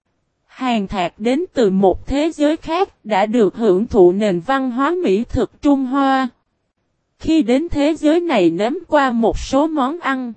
Hàn Thạc đến từ một thế giới khác, đã được hưởng thụ nền văn hóa mỹ thực Trung Hoa. Khi đến thế giới này nếm qua một số món ăn,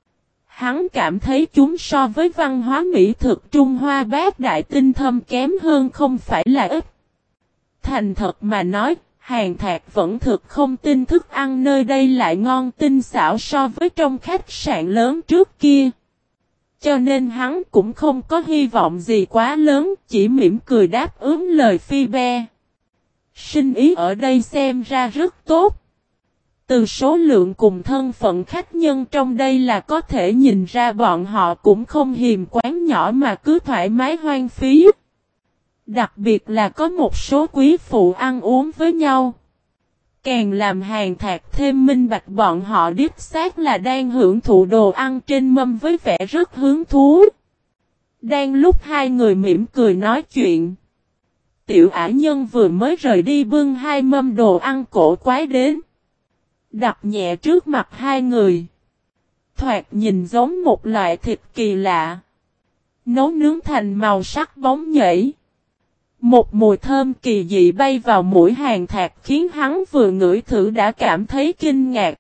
hắn cảm thấy chúng so với văn hóa mỹ thực Trung Hoa bát đại tinh thâm kém hơn không phải là ít. Thành thật mà nói, Hàn Thạc vẫn thực không tin thức ăn nơi đây lại ngon tinh xảo so với trong khách sạn lớn trước kia. Cho nên hắn cũng không có hy vọng gì quá lớn, chỉ mỉm cười đáp ứng lời Phi Be. Sinh ý ở đây xem ra rất tốt. Từ số lượng cùng thân phận khách nhân trong đây là có thể nhìn ra bọn họ cũng không hiềm quán nhỏ mà cứ thoải mái hoang phí. Đặc biệt là có một số quý phụ ăn uống với nhau. Càng làm Hàn Thạc thêm minh bạch bọn họ đích xác là đang hưởng thụ đồ ăn trên mâm với vẻ rất hứng thú. Đang lúc hai người mỉm cười nói chuyện, tiểu ả nhân vừa mới rời đi bưng hai mâm đồ ăn cổ quái đến. Đặt nhẹ trước mặt hai người. Thoạt nhìn giống một loại thịt kỳ lạ. Nấu nướng thành màu sắc bóng nhảy. Một mùi thơm kỳ dị bay vào mũi Hàn Thạc khiến hắn vừa ngửi thử đã cảm thấy kinh ngạc.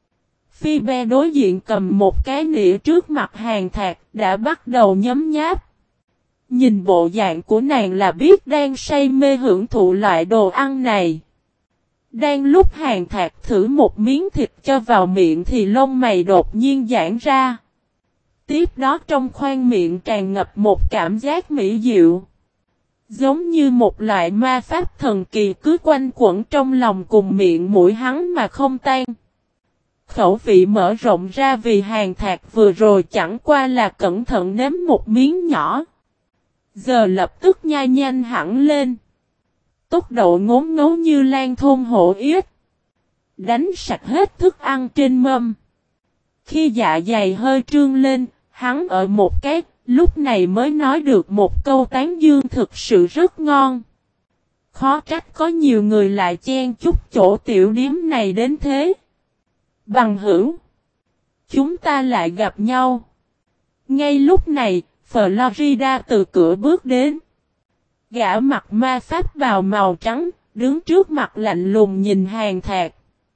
Phoebe đối diện cầm một cái nĩa trước mặt Hàn Thạc đã bắt đầu nhấm nháp. Nhìn bộ dạng của nàng là biết đang say mê hưởng thụ loại đồ ăn này. Đang lúc Hàn Thạc thử một miếng thịt cho vào miệng thì lông mày đột nhiên giãn ra. Tiếp đó trong khoang miệng tràn ngập một cảm giác mỹ diệu. Giống như một loại ma pháp thần kỳ cứ quanh quẩn trong lòng cùng miệng mũi hắn mà không tan. Khẩu vị mở rộng ra vì Hàn Thạc vừa rồi chẳng qua là cẩn thận nếm một miếng nhỏ. Giờ lập tức nhai nhanh hẳn lên. Tốc độ ngốn ngấu như lan thôn hổ yết. Đánh sạch hết thức ăn trên mâm. Khi dạ dày hơi trương lên, hắn ở một cái, lúc này mới nói được một câu tán dương thực sự rất ngon. Khó trách có nhiều người lại chen chúc chỗ tiểu điếm này đến thế. Bằng hữu. Chúng ta lại gặp nhau. Ngay lúc này, Florida từ cửa bước đến. Gã mặc ma pháp bào màu trắng, đứng trước mặt lạnh lùng nhìn Hàn Thạc.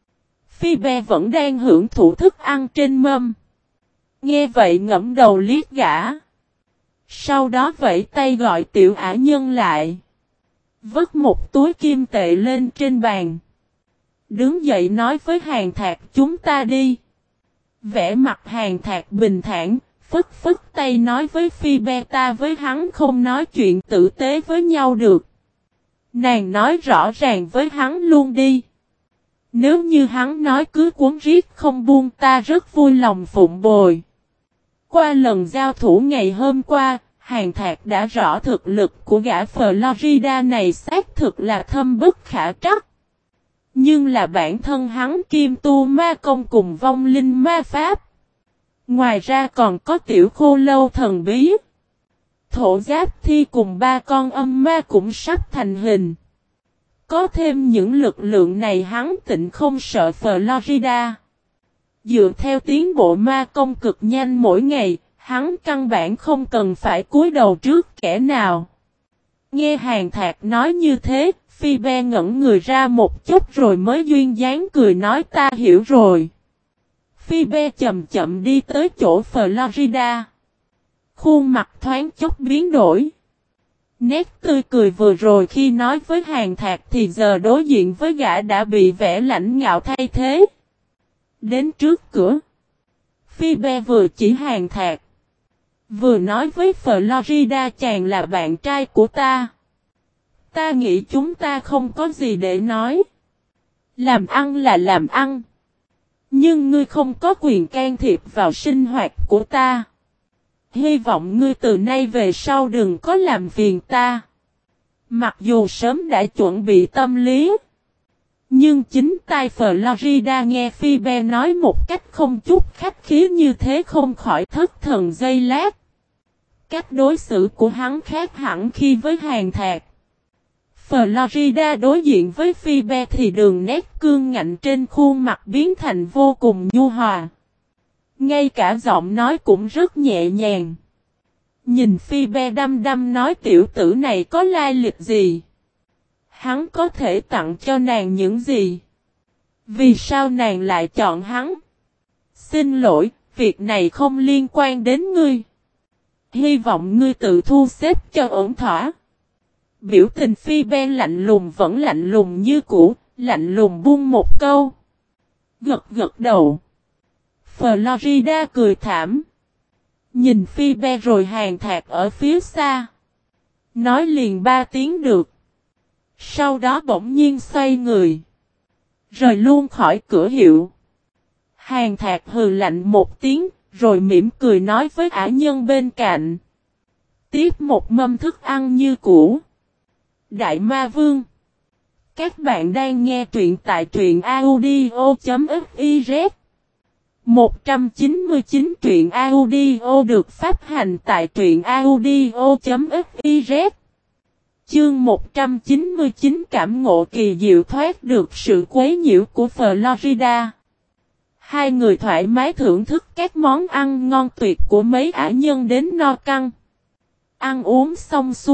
Phoebe vẫn đang hưởng thụ thức ăn trên mâm. Nghe vậy ngẫm đầu liếc gã. Sau đó vẫy tay gọi tiểu ả nhân lại. Vứt một túi kim tệ lên trên bàn. Đứng dậy nói với Hàn Thạc chúng ta đi. Vẻ mặt Hàn Thạc bình thản, phất phất tay nói với Phoebe ta với hắn không nói chuyện tử tế với nhau được. Nàng nói rõ ràng với hắn luôn đi. Nếu như hắn nói cứ cuốn riết không buông ta rất vui lòng phụng bồi. Qua lần giao thủ ngày hôm qua, Hàn Thạc đã rõ thực lực của gã Florida này xác thực là thâm bất khả trắc. Nhưng là bản thân hắn kim tu ma công cùng vong linh ma pháp. Ngoài ra còn có tiểu khô lâu thần bí. Thổ giáp thi cùng 3 con âm ma cũng sắp thành hình. Có thêm những lực lượng này hắn tịnh không sợ Florida. Dựa theo tiến bộ ma công cực nhanh mỗi ngày, hắn căn bản không cần phải cúi đầu trước kẻ nào. Nghe Hàn Thạc nói như thế, Phoebe ngẩn người ra một chút rồi mới duyên dáng cười nói ta hiểu rồi. Phoebe chậm chậm đi tới chỗ Florida. Khuôn mặt thoáng chốc biến đổi. Nét tươi cười vừa rồi khi nói với Hàn Thạc thì giờ đối diện với gã đã bị vẻ lãnh ngạo thay thế. Đến trước cửa. Phoebe vừa chỉ Hàn Thạc. Vừa nói với Florida chàng là bạn trai của ta. Ta nghĩ chúng ta không có gì để nói. Làm ăn là làm ăn. Nhưng ngươi không có quyền can thiệp vào sinh hoạt của ta. Hy vọng ngươi từ nay về sau đừng có làm phiền ta. Mặc dù sớm đã chuẩn bị tâm lý. Nhưng chính tai Florida nghe Phoebe nói một cách không chút khách khí như thế không khỏi thất thần giây lát. Cách đối xử của hắn khác hẳn khi với Hàn Thạc. Florida đối diện với Phoebe thì đường nét cương ngạnh trên khuôn mặt biến thành vô cùng nhu hòa. Ngay cả giọng nói cũng rất nhẹ nhàng. Nhìn Phoebe đăm đăm nói tiểu tử này có lai lịch gì? Hắn có thể tặng cho nàng những gì? Vì sao nàng lại chọn hắn? Xin lỗi, việc này không liên quan đến ngươi. Hy vọng ngươi tự thu xếp cho ổn thỏa. Biểu tình Phoebe lạnh lùng vẫn lạnh lùng như cũ, lạnh lùng buông một câu. Gật gật đầu. Florida cười thảm. Nhìn Phoebe rồi Hàn Thạc ở phía xa. Nói liền 3 tiếng được. Sau đó bỗng nhiên xoay người. Rời luôn khỏi cửa hiệu. Hàn Thạc hừ lạnh một tiếng, rồi mỉm cười nói với ả nhân bên cạnh. Tiếp một mâm thức ăn như cũ. Đại Ma Vương. Các bạn đang nghe truyện tại truyện audio.fiz. 199 truyện audio được phát hành tại truyện audio.fiz. Chương 199 cảm ngộ kỳ diệu thoát được sự quấy nhiễu của Florida. Hai người thoải mái thưởng thức các món ăn ngon tuyệt của mấy ả nhân đến no căng. Ăn uống xong xuôi,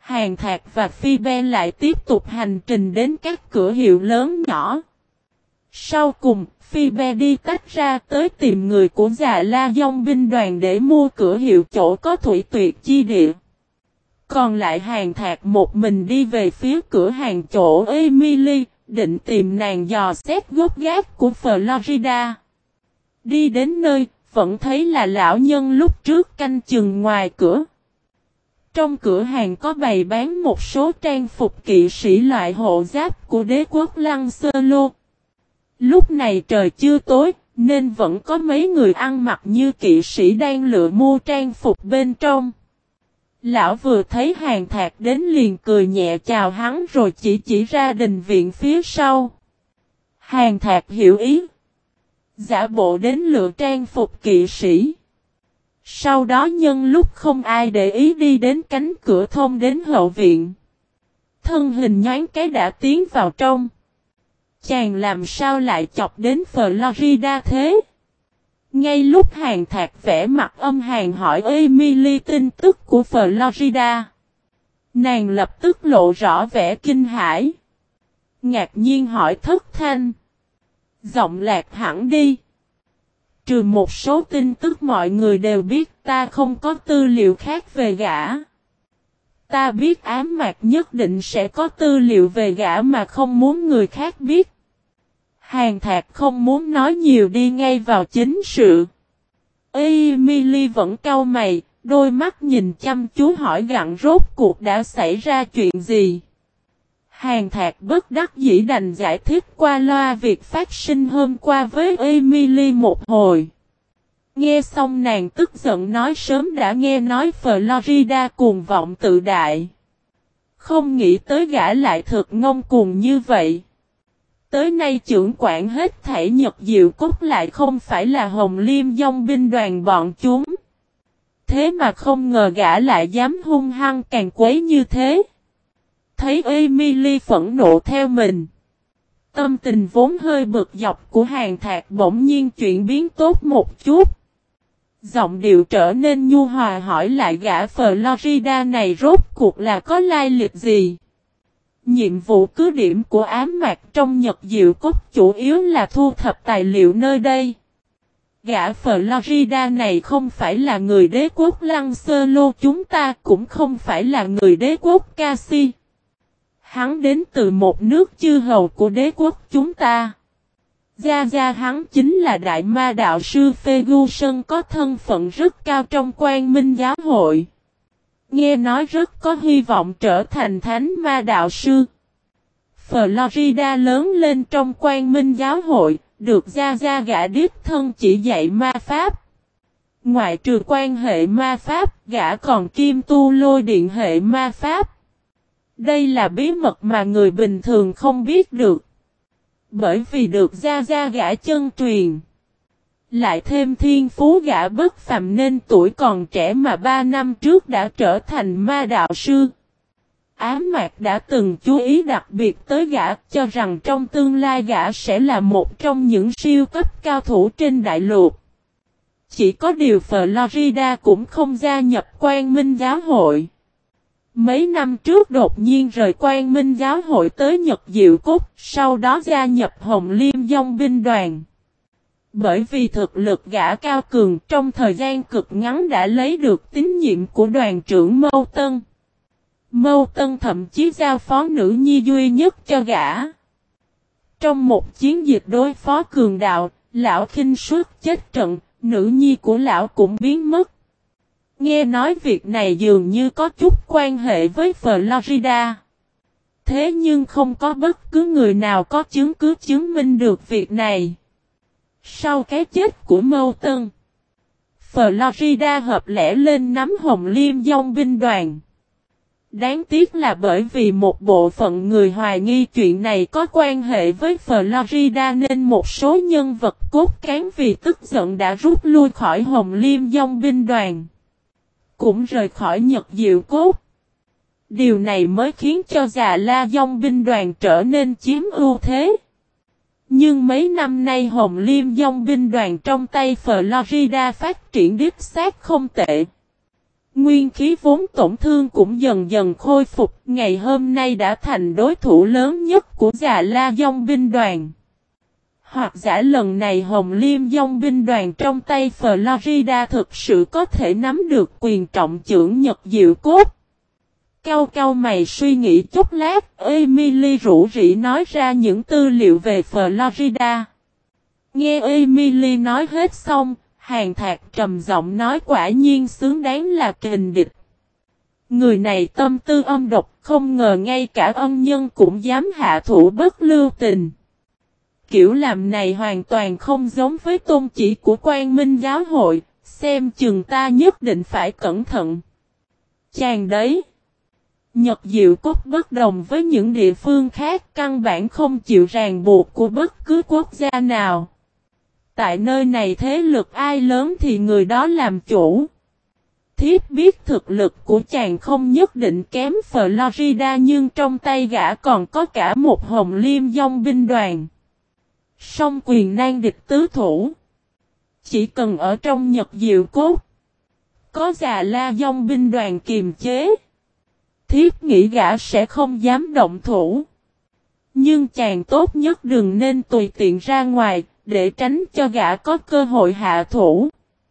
Hàn Thạc và Phi-be lại tiếp tục hành trình đến các cửa hiệu lớn nhỏ. Sau cùng, Phi-be đi tách ra tới tìm người của Già La Dông binh đoàn để mua cửa hiệu chỗ có thủy tuyệt chi địa. Còn lại Hàn Thạc một mình đi về phía cửa hàng chỗ Emily, định tìm nàng dò xét gốc gác của Florida. Đi đến nơi, vẫn thấy là lão nhân lúc trước canh chừng ngoài cửa. Trong cửa hàng có bày bán một số trang phục kỵ sĩ loại hộ giáp của đế quốc Lăng Sơ Lô. Lúc này trời chưa tối, nên vẫn có mấy người ăn mặc như kỵ sĩ đang lựa mua trang phục bên trong. Lão vừa thấy Hàn Thạc đến liền cười nhẹ chào hắn rồi chỉ ra đình viện phía sau. Hàn Thạc hiểu ý. Giả bộ đến lựa trang phục kỵ sĩ. Sau đó nhân lúc không ai để ý đi đến cánh cửa thông đến hậu viện. Thân hình nhoáng cái đã tiến vào trong. Chàng làm sao lại chọc đến Florida thế? Ngay lúc Hàn Thạc vẽ mặt âm hàn hỏi Emily tin tức của Florida. Nàng lập tức lộ rõ vẻ kinh hãi. Ngạc nhiên hỏi thất thanh. Giọng lạc hẳn đi. Trừ một số tin tức mọi người đều biết ta không có tư liệu khác về gã. Ta biết ám mạc nhất định sẽ có tư liệu về gã mà không muốn người khác biết. Hàn Thạc không muốn nói nhiều đi ngay vào chính sự. Emily vẫn cau mày, đôi mắt nhìn chăm chú hỏi gặng rốt cuộc đã xảy ra chuyện gì. Hàn Thạc bất đắc dĩ đành giải thích qua loa việc phát sinh hôm qua với Emily một hồi. Nghe xong nàng tức giận nói sớm đã nghe nói Florida cuồng vọng tự đại. Không nghĩ tới gã lại thật ngông cuồng như vậy. Tới nay trưởng quản hết thảy Nhật Diệu Cốt lại không phải là Hồng Liêm Dông binh đoàn bọn chúng. Thế mà không ngờ gã lại dám hung hăng càng quấy như thế. Thấy Emily phẫn nộ theo mình. Tâm tình vốn hơi bực dọc của Hàn Thạc bỗng nhiên chuyển biến tốt một chút. Giọng điệu trở nên nhu hòa hỏi lại gã Florida này rốt cuộc là có lai lịch gì. Nhiệm vụ cứ điểm của ám mạc trong Nhật Diệu Cốt chủ yếu là thu thập tài liệu nơi đây. Gã Florida này không phải là người đế quốc Lăng Sơ Lô chúng ta cũng không phải là người đế quốc Kasi. Hắn đến từ một nước chư hầu của đế quốc chúng ta. Gia hắn chính là đại ma đạo sư Ferguson có thân phận rất cao trong Quang Minh giáo hội. Nghe nói rất có hy vọng trở thành thánh ma đạo sư. Florida lớn lên trong Quang Minh giáo hội, được Gia gã đích thân chỉ dạy ma pháp. Ngoại trừ quan hệ ma pháp, gã còn kim tu lôi điện hệ ma pháp. Đây là bí mật mà người bình thường không biết được. Bởi vì được Gia gã chân truyền. Lại thêm thiên phú gã bất phàm nên tuổi còn trẻ mà 3 năm trước đã trở thành ma đạo sư. Ám mạc đã từng chú ý đặc biệt tới gã cho rằng trong tương lai gã sẽ là một trong những siêu cấp cao thủ trên đại lục. Chỉ có điều Florida cũng không gia nhập Quang Minh giáo hội. Mấy năm trước đột nhiên rời Quang Minh giáo hội tới Nhật Diệu Cốt, sau đó gia nhập Hồng Liêm Dông binh đoàn. Bởi vì thực lực gã cao cường trong thời gian cực ngắn đã lấy được tín nhiệm của đoàn trưởng Mâu Tân. Mâu Tân thậm chí giao phó nữ nhi duy nhất cho gã. Trong một chiến dịch đối phó cường đạo, lão khinh suất chết trận, nữ nhi của lão cũng biến mất. Nghe nói việc này dường như có chút quan hệ với Florida. Thế nhưng không có bất cứ người nào có chứng cứ chứng minh được việc này. Sau cái chết của Mâu Tân, Florida hợp lẽ lên nắm Hồng Liêm Dông binh đoàn. Đáng tiếc là bởi vì một bộ phận người hoài nghi chuyện này có quan hệ với Florida nên một số nhân vật cốt cán vì tức giận đã rút lui khỏi Hồng Liêm Dông binh đoàn. Cũng rời khỏi Nhật Diệu Cốt. Điều này mới khiến cho Già La Dông binh đoàn trở nên chiếm ưu thế. Nhưng mấy năm nay Hồng Liêm Dông binh đoàn trong tay Florida phát triển đích xác không tệ. Nguyên khí vốn tổn thương cũng dần dần khôi phục, ngày hôm nay đã thành đối thủ lớn nhất của Già La Dông binh đoàn. Hoặc giả lần này Hồng Liêm Dông binh đoàn trong tay Florida thực sự có thể nắm được quyền trọng chưởng Nhật Diệu Cốt. Cau cau mày suy nghĩ chút lát, Emily rủ rỉ nói ra những tư liệu về Florida. Nghe Emily nói hết xong, Hàn Thạc trầm giọng nói quả nhiên xứng đáng là kình địch. Người này tâm tư âm độc, không ngờ ngay cả ân nhân cũng dám hạ thủ bất lưu tình. Kiểu làm này hoàn toàn không giống với tôn chỉ của Quang Minh giáo hội, xem chừng ta nhất định phải cẩn thận. Chàng đấy! Nhật Diệu Cốt bất đồng với những địa phương khác, căn bản không chịu ràng buộc của bất cứ quốc gia nào. Tại nơi này thế lực ai lớn thì người đó làm chủ. Thiếp biết thực lực của chàng không nhất định kém Florida, nhưng trong tay gã còn có cả một Hồng Liêm Dông binh đoàn. Song quyền nan địch tứ thủ. Chỉ cần ở trong Nhật Diệu Cốt, có Già La Dông binh đoàn kiềm chế, thiếp nghĩ gã sẽ không dám động thủ. Nhưng chàng tốt nhất đừng nên tùy tiện ra ngoài, để tránh cho gã có cơ hội hạ thủ.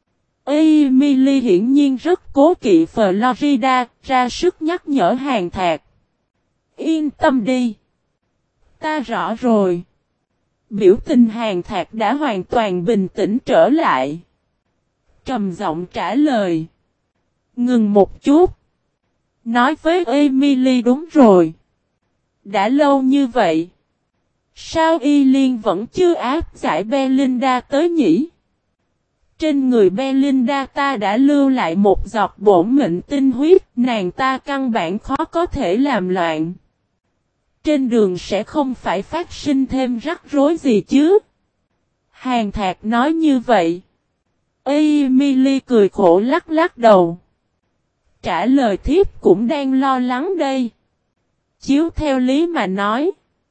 Emily hiển nhiên rất cố kỵ Florida, ra sức nhắc nhở Hàn Thạc. Yên tâm đi. Ta rõ rồi. Biểu tình Hàn Thạc đã hoàn toàn bình tĩnh trở lại. Trầm giọng trả lời. Ngừng một chút. Nói với Emily đúng rồi. Đã lâu như vậy. Sao Y Liên vẫn chưa áp giải Belinda tới nhỉ? Trên người Belinda ta đã lưu lại một giọt bổn mệnh tinh huyết, nàng ta căn bản khó có thể làm loạn. Trên đường sẽ không phải phát sinh thêm rắc rối gì chứ? Hàn Thạc nói như vậy. Emily cười khổ lắc lắc đầu. Trả lời thiếp cũng đang lo lắng đây. Chiếu theo lý mà nói,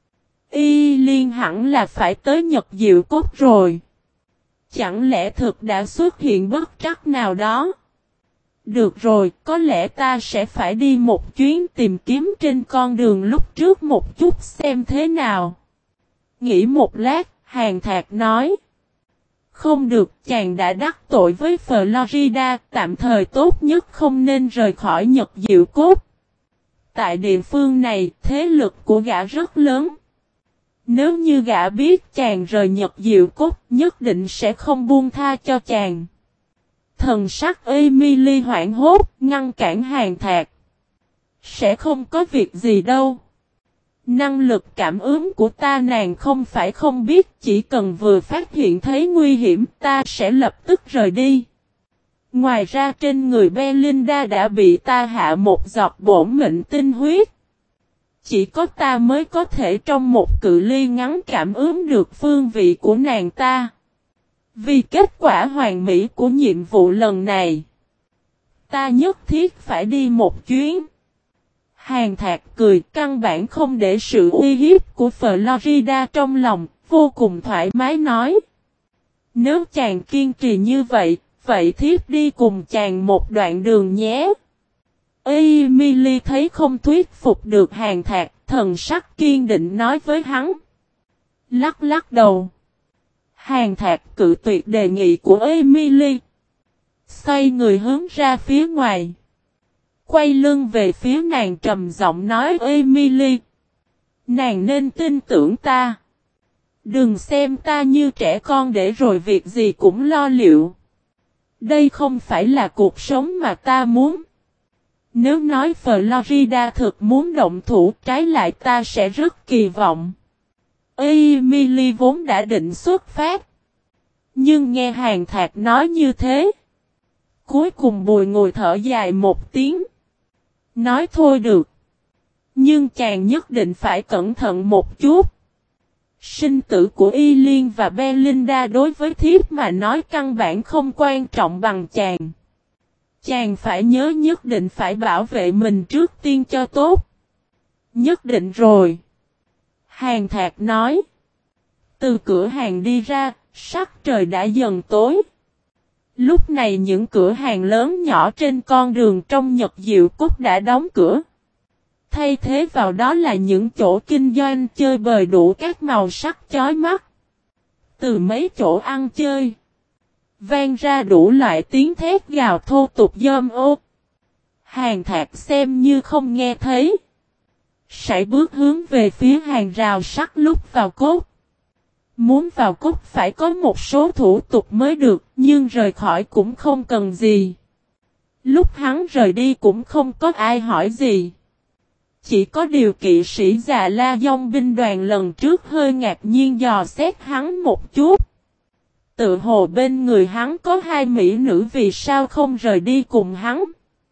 Y Liên hẳn là phải tới Nhật Diệu Cốt rồi. Chẳng lẽ thực đã xuất hiện bất trắc nào đó? Được rồi, có lẽ ta sẽ phải đi một chuyến tìm kiếm trên con đường lúc trước một chút xem thế nào. Nghĩ một lát, Hàn Thạc nói. Không được, chàng đã đắc tội với Florida, tạm thời tốt nhất không nên rời khỏi Nhật Diệu Cốt. Tại địa phương này, thế lực của gã rất lớn. Nếu như gã biết chàng rời Nhật Diệu Cốt, nhất định sẽ không buông tha cho chàng. Thần sắc Emily hoảng hốt, ngăn cản Hàn Thạc. Sẽ không có việc gì đâu. Năng lực cảm ứng của ta nàng không phải không biết, chỉ cần vừa phát hiện thấy nguy hiểm ta sẽ lập tức rời đi. Ngoài ra trên người Belinda đã bị ta hạ một giọt bổn mệnh tinh huyết. Chỉ có ta mới có thể trong một cự ly ngắn cảm ứng được phương vị của nàng ta. Vì kết quả hoàn mỹ của nhiệm vụ lần này, ta nhất thiết phải đi một chuyến. Hàn Thạc cười, căn bản không để sự uy hiếp của Florida trong lòng, vô cùng thoải mái nói. Nếu chàng kiên trì như vậy, vậy thiếp đi cùng chàng một đoạn đường nhé. Emily thấy không thuyết phục được Hàn Thạc, thần sắc kiên định nói với hắn. Lắc lắc đầu. Hàn Thạc cự tuyệt đề nghị của Emily. Xoay người hướng ra phía ngoài. Quay lưng về phía nàng trầm giọng nói Emily. Nàng nên tin tưởng ta. Đừng xem ta như trẻ con để rồi việc gì cũng lo liệu. Đây không phải là cuộc sống mà ta muốn. Nếu nói Florida thực muốn động thủ, trái lại ta sẽ rất kỳ vọng. Emily vốn đã định xuất phát. Nhưng nghe Hàn Thạc nói như thế. Cuối cùng bùi ngồi thở dài một tiếng. Nói thôi được. Nhưng chàng nhất định phải cẩn thận một chút. Sinh tử của Y Liên và Belinda đối với thiếp mà nói căn bản không quan trọng bằng chàng. Chàng phải nhớ nhất định phải bảo vệ mình trước tiên cho tốt. Nhất định rồi. Hàn Thạc nói. Từ cửa hàng đi ra, sắc trời đã dần tối. Lúc này những cửa hàng lớn nhỏ trên con đường trong Nhật Diệu Cốt đã đóng cửa. Thay thế vào đó là những chỗ kinh doanh chơi bời đủ các màu sắc chói mắt. Từ mấy chỗ ăn chơi, vang ra đủ loại tiếng thét gào thô tục dâm ô. Hàn Thạc xem như không nghe thấy. Sải bước hướng về phía hàng rào sắt lúc vào cốt. Muốn vào cốt phải có một số thủ tục mới được, nhưng rời khỏi cũng không cần gì. Lúc hắn rời đi cũng không có ai hỏi gì. Chỉ có điều kỵ sĩ già La Dông binh đoàn lần trước hơi ngạc nhiên dò xét hắn một chút. Tự hồ bên người hắn có hai mỹ nữ vì sao không rời đi cùng hắn.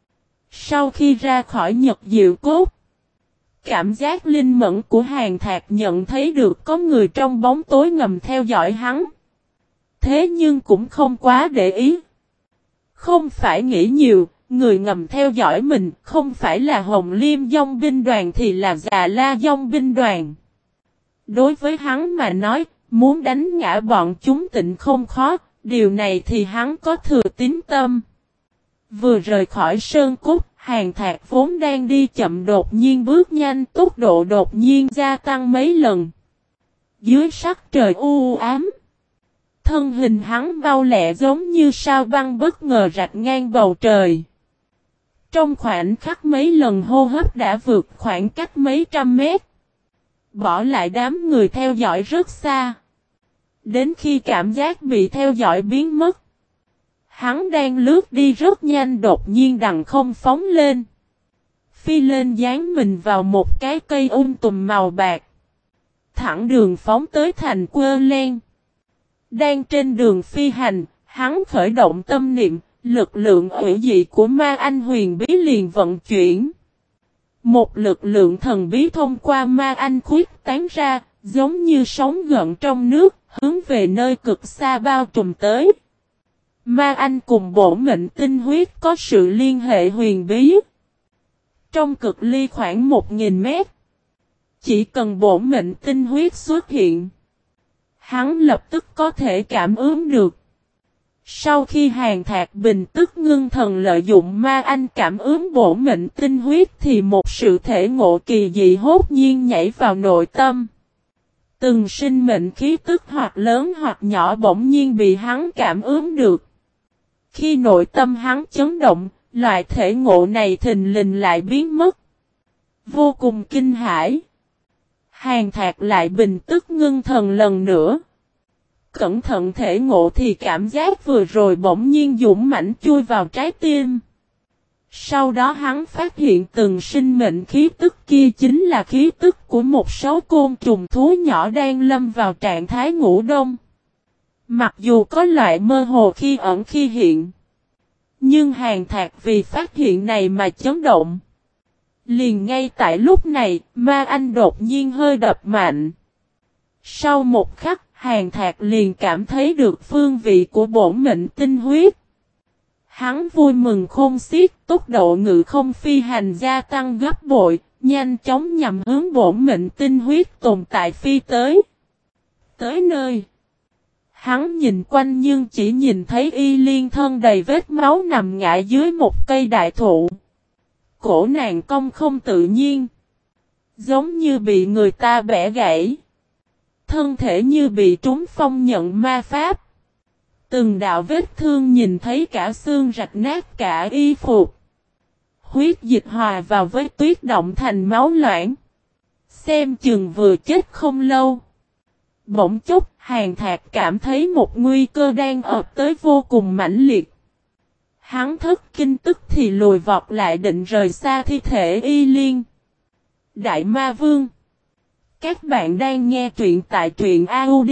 Sau khi ra khỏi Nhật Diệu Cốt, cảm giác linh mẫn của Hàn Thạc nhận thấy được có người trong bóng tối ngầm theo dõi hắn. Thế nhưng cũng không quá để ý. Không phải nghĩ nhiều, người ngầm theo dõi mình không phải là Hồng Liêm Dông binh đoàn thì là Già La Dông binh đoàn. Đối với hắn mà nói, muốn đánh ngã bọn chúng tịnh không khó, điều này thì hắn có thừa tín tâm. Vừa rời khỏi sơn cốt, Hàn Thạc vốn đang đi chậm đột nhiên bước nhanh, tốc độ đột nhiên gia tăng mấy lần. Dưới sắc trời u ám, thân hình hắn mau lẹ giống như sao băng bất ngờ rạch ngang bầu trời. Trong khoảnh khắc mấy lần hô hấp đã vượt khoảng cách mấy trăm mét. Bỏ lại đám người theo dõi rất xa. Đến khi cảm giác bị theo dõi biến mất, hắn đang lướt đi rất nhanh đột nhiên đằng không phóng lên. Phi lên dán mình vào một cái cây tùm màu bạc. Thẳng đường phóng tới thành Quơ Len. Đang trên đường phi hành, hắn khởi động tâm niệm, lực lượng hủy dị của ma anh huyền bí liền vận chuyển. Một lực lượng thần bí thông qua ma anh khuyết tán ra, giống như sóng gợn trong nước, hướng về nơi cực xa bao trùm tới. Ma anh cùng bổn mệnh tinh huyết có sự liên hệ huyền bí. Trong cực ly khoảng 1000 mét, chỉ cần bổn mệnh tinh huyết xuất hiện, hắn lập tức có thể cảm ứng được. Sau khi Hàn Thạc bình tức ngưng thần lợi dụng ma anh cảm ứng bổn mệnh tinh huyết thì một sự thể ngộ kỳ dị hốt nhiên nhảy vào nội tâm. Từng sinh mệnh khí tức hoặc lớn hoặc nhỏ bỗng nhiên bị hắn cảm ứng được. Khi nội tâm hắn chấn động, loại thể ngộ này thình lình lại biến mất. Vô cùng kinh hãi. Hàn Thạc lại bình tức ngưng thần lần nữa. Cẩn thận thể ngộ thì cảm giác vừa rồi bỗng nhiên dũng mãnh chui vào trái tim. Sau đó hắn phát hiện từng sinh mệnh khí tức kia chính là khí tức của một số côn trùng thú nhỏ đang lâm vào trạng thái ngủ đông. Mặc dù có loại mơ hồ khi ẩn khi hiện, nhưng Hàn Thạc vì phát hiện này mà chấn động. Liền ngay tại lúc này, ma anh đột nhiên hơi đập mạnh. Sau một khắc, Hàn Thạc liền cảm thấy được phương vị của bổn mệnh tinh huyết. Hắn vui mừng khôn xiết, tốc độ ngự không phi hành gia tăng gấp bội, nhanh chóng nhằm hướng bổn mệnh tinh huyết tồn tại phi tới. Tới nơi, hắn nhìn quanh nhưng chỉ nhìn thấy Y Liên thân đầy vết máu nằm ngã dưới một cây đại thụ. Cổ nàng cong không tự nhiên, giống như bị người ta bẻ gãy. Thân thể như bị trúng phong nhận ma pháp. Từng đạo vết thương nhìn thấy cả xương rạch nát cả y phục. Huyết dịch hòa vào với tuyết động thành máu loãng. Xem chừng vừa chết không lâu. Bỗng chốc Hàn Thạc cảm thấy một nguy cơ đang ập tới vô cùng mãnh liệt. Hắn thất kinh tức thì lùi vọt lại định rời xa thi thể Y Liên. Đại Ma Vương. Các bạn đang nghe truyện tại truyện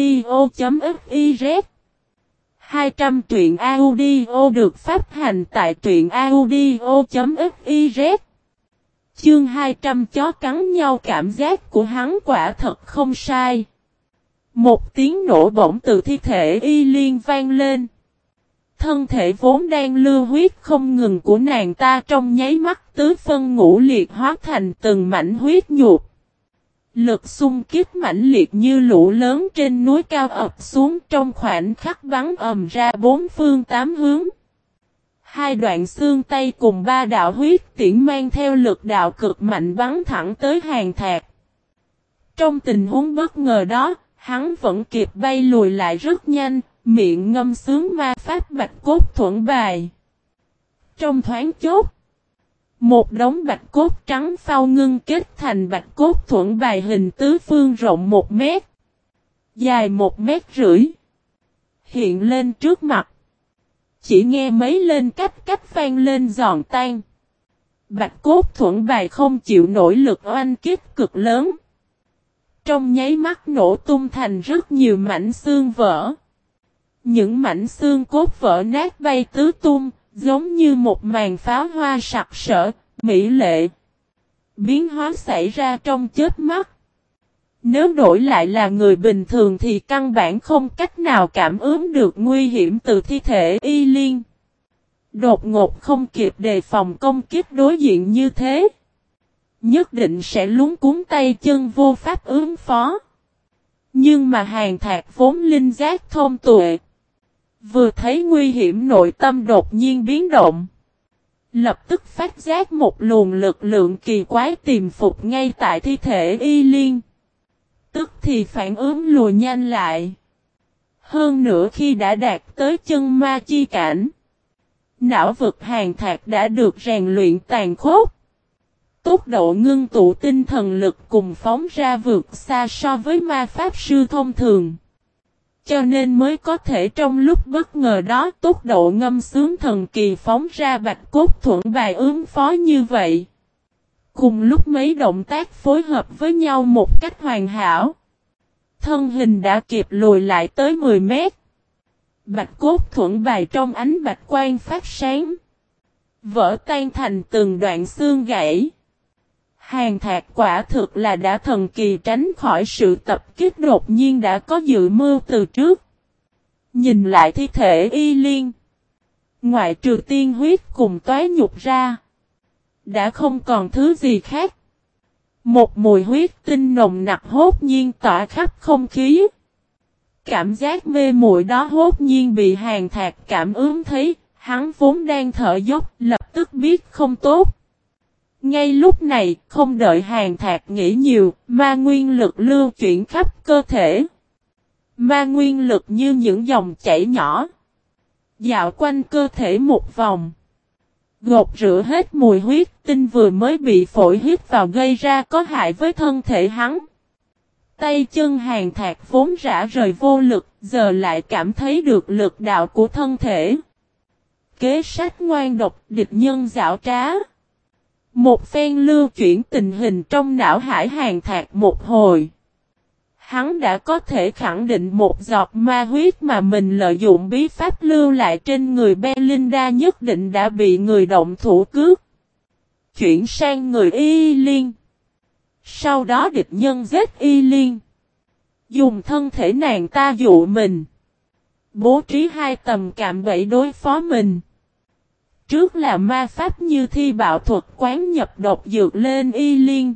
audio.fiz. 200 truyện audio được phát hành tại truyện audio.fiz. Chương 200 chó cắn nhau cảm giác của hắn quả thật không sai. Một tiếng nổ bỗng từ thi thể Y Liên vang lên. Thân thể vốn đang lưu huyết không ngừng của nàng ta trong nháy mắt tứ phân ngũ liệt hóa thành từng mảnh huyết nhục. Lực xung kích mãnh liệt như lũ lớn trên núi cao ập xuống trong khoảnh khắc bắn ầm ra bốn phương tám hướng. Hai đoạn xương tay cùng ba đạo huyết tiễn mang theo lực đạo cực mạnh bắn thẳng tới Hàn Thạc. Trong tình huống bất ngờ đó, hắn vẫn kịp bay lùi lại rất nhanh, miệng ngâm sướng ma pháp bạch cốt thuẫn bài. Trong thoáng chốc, một đống bạch cốt trắng phao ngưng kết thành bạch cốt thuẫn bài hình tứ phương rộng 1 mét, dài 1,5 mét, hiện lên trước mặt. Chỉ nghe mấy lên cách vang lên giòn tan. Bạch cốt thuẫn bài không chịu nổi lực oanh kích cực lớn. Trong nháy mắt nổ tung thành rất nhiều mảnh xương vỡ. Những mảnh xương cốt vỡ nát bay tứ tung, giống như một màn pháo hoa sặc sỡ, mỹ lệ. Biến hóa xảy ra trong chớp mắt. Nếu đổi lại là người bình thường thì căn bản không cách nào cảm ứng được nguy hiểm từ thi thể Y Liên. Đột ngột không kịp đề phòng công kích đối diện như thế, nhất định sẽ luống cuống tay chân vô pháp ứng phó. Nhưng mà Hàn Thạc vốn linh giác thông tuệ, vừa thấy nguy hiểm nội tâm đột nhiên biến động. Lập tức phát giác một luồng lực lượng kỳ quái tiềm phục ngay tại thi thể Y Liên. Tức thì phản ứng lùi nhanh lại. Hơn nữa khi đã đạt tới chân ma chi cảnh, não vực Hàn Thạc đã được rèn luyện tàn khốc. Tốc độ ngưng tụ tinh thần lực cùng phóng ra vượt xa so với ma pháp sư thông thường. Cho nên mới có thể trong lúc bất ngờ đó tốc độ ngâm sướng thần kỳ phóng ra bạch cốt thuẫn bài ứng phó như vậy. Cùng lúc mấy động tác phối hợp với nhau một cách hoàn hảo. Thân hình đã kịp lùi lại tới 10 mét. Bạch cốt thuẫn bài trong ánh bạch quang phát sáng, vỡ tan thành từng đoạn xương gãy. Hàn Thạc quả thực là đã thần kỳ tránh khỏi sự tập kích đột nhiên đã có dự mưu từ trước. Nhìn lại thi thể Y Liên, ngoại trừ tiên huyết cùng toái nhục ra, đã không còn thứ gì khác. Một mùi huyết tinh nồng nặc hốt nhiên tỏa khắp không khí. Cảm giác mê muội đó hốt nhiên bị Hàn Thạc cảm ứng thấy, hắn vốn đang thở dốc, lập tức biết không tốt. Ngay lúc này, không đợi Hàn Thạc nghĩ nhiều, ma nguyên lực lưu chuyển khắp cơ thể. Ma nguyên lực như những dòng chảy nhỏ, dạo quanh cơ thể một vòng, gột rửa hết mùi huyết tinh vừa mới bị phổi hít vào gây ra có hại với thân thể hắn. Tay chân Hàn Thạc vốn rã rời vô lực, giờ lại cảm thấy được lực đạo của thân thể. Kế sách ngoan độc, địch nhân giảo trá. Một phen lưu chuyển tình hình trong não hải Hàn Thạc một hồi. Hắn đã có thể khẳng định một giọt ma huyết mà mình lợi dụng bí pháp lưu lại trên người Belinda nhất định đã bị người động thủ cướp. Chuyển sang người Y Liên. Sau đó địch nhân giết Y Liên. Dùng thân thể nàng ta dụ mình. Bố trí 2 tầm cạm bẫy đối phó mình. Trước là ma pháp như thi bạo thuật quán nhập độc dược lên Y Liên.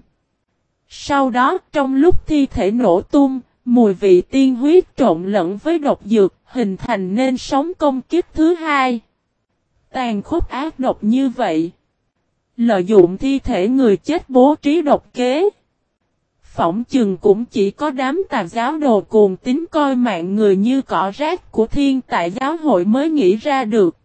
Sau đó trong lúc thi thể nổ tung, mùi vị tiên huyết trộn lẫn với độc dược hình thành nên sóng công kích thứ 2. Tàn khốc ác độc như vậy. Lợi dụng thi thể người chết bố trí độc kế. Phỏng chừng cũng chỉ có đám tà giáo đồ cuồng tín coi mạng người như cỏ rác của thiên tại giáo hội mới nghĩ ra được.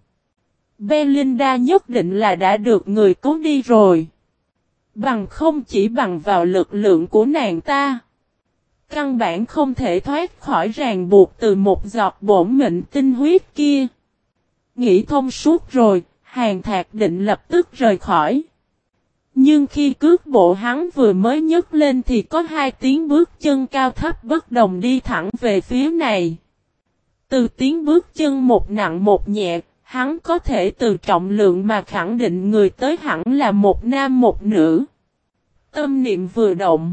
Belinda nhất định là đã được người cứu đi rồi. Bằng không chỉ bằng vào lực lượng của nàng ta. Căn bản không thể thoát khỏi ràng buộc từ một giọt bổn mệnh tinh huyết kia. Nghĩ thông suốt rồi, Hàn Thạc định lập tức rời khỏi. Nhưng khi cước bộ hắn vừa mới nhấc lên thì có 2 tiếng bước chân cao thấp bất đồng đi thẳng về phía này. Từ tiếng bước chân một nặng một nhẹ, hắn có thể từ trọng lượng mà khẳng định người tới hẳn là một nam một nữ. Tâm niệm vừa động.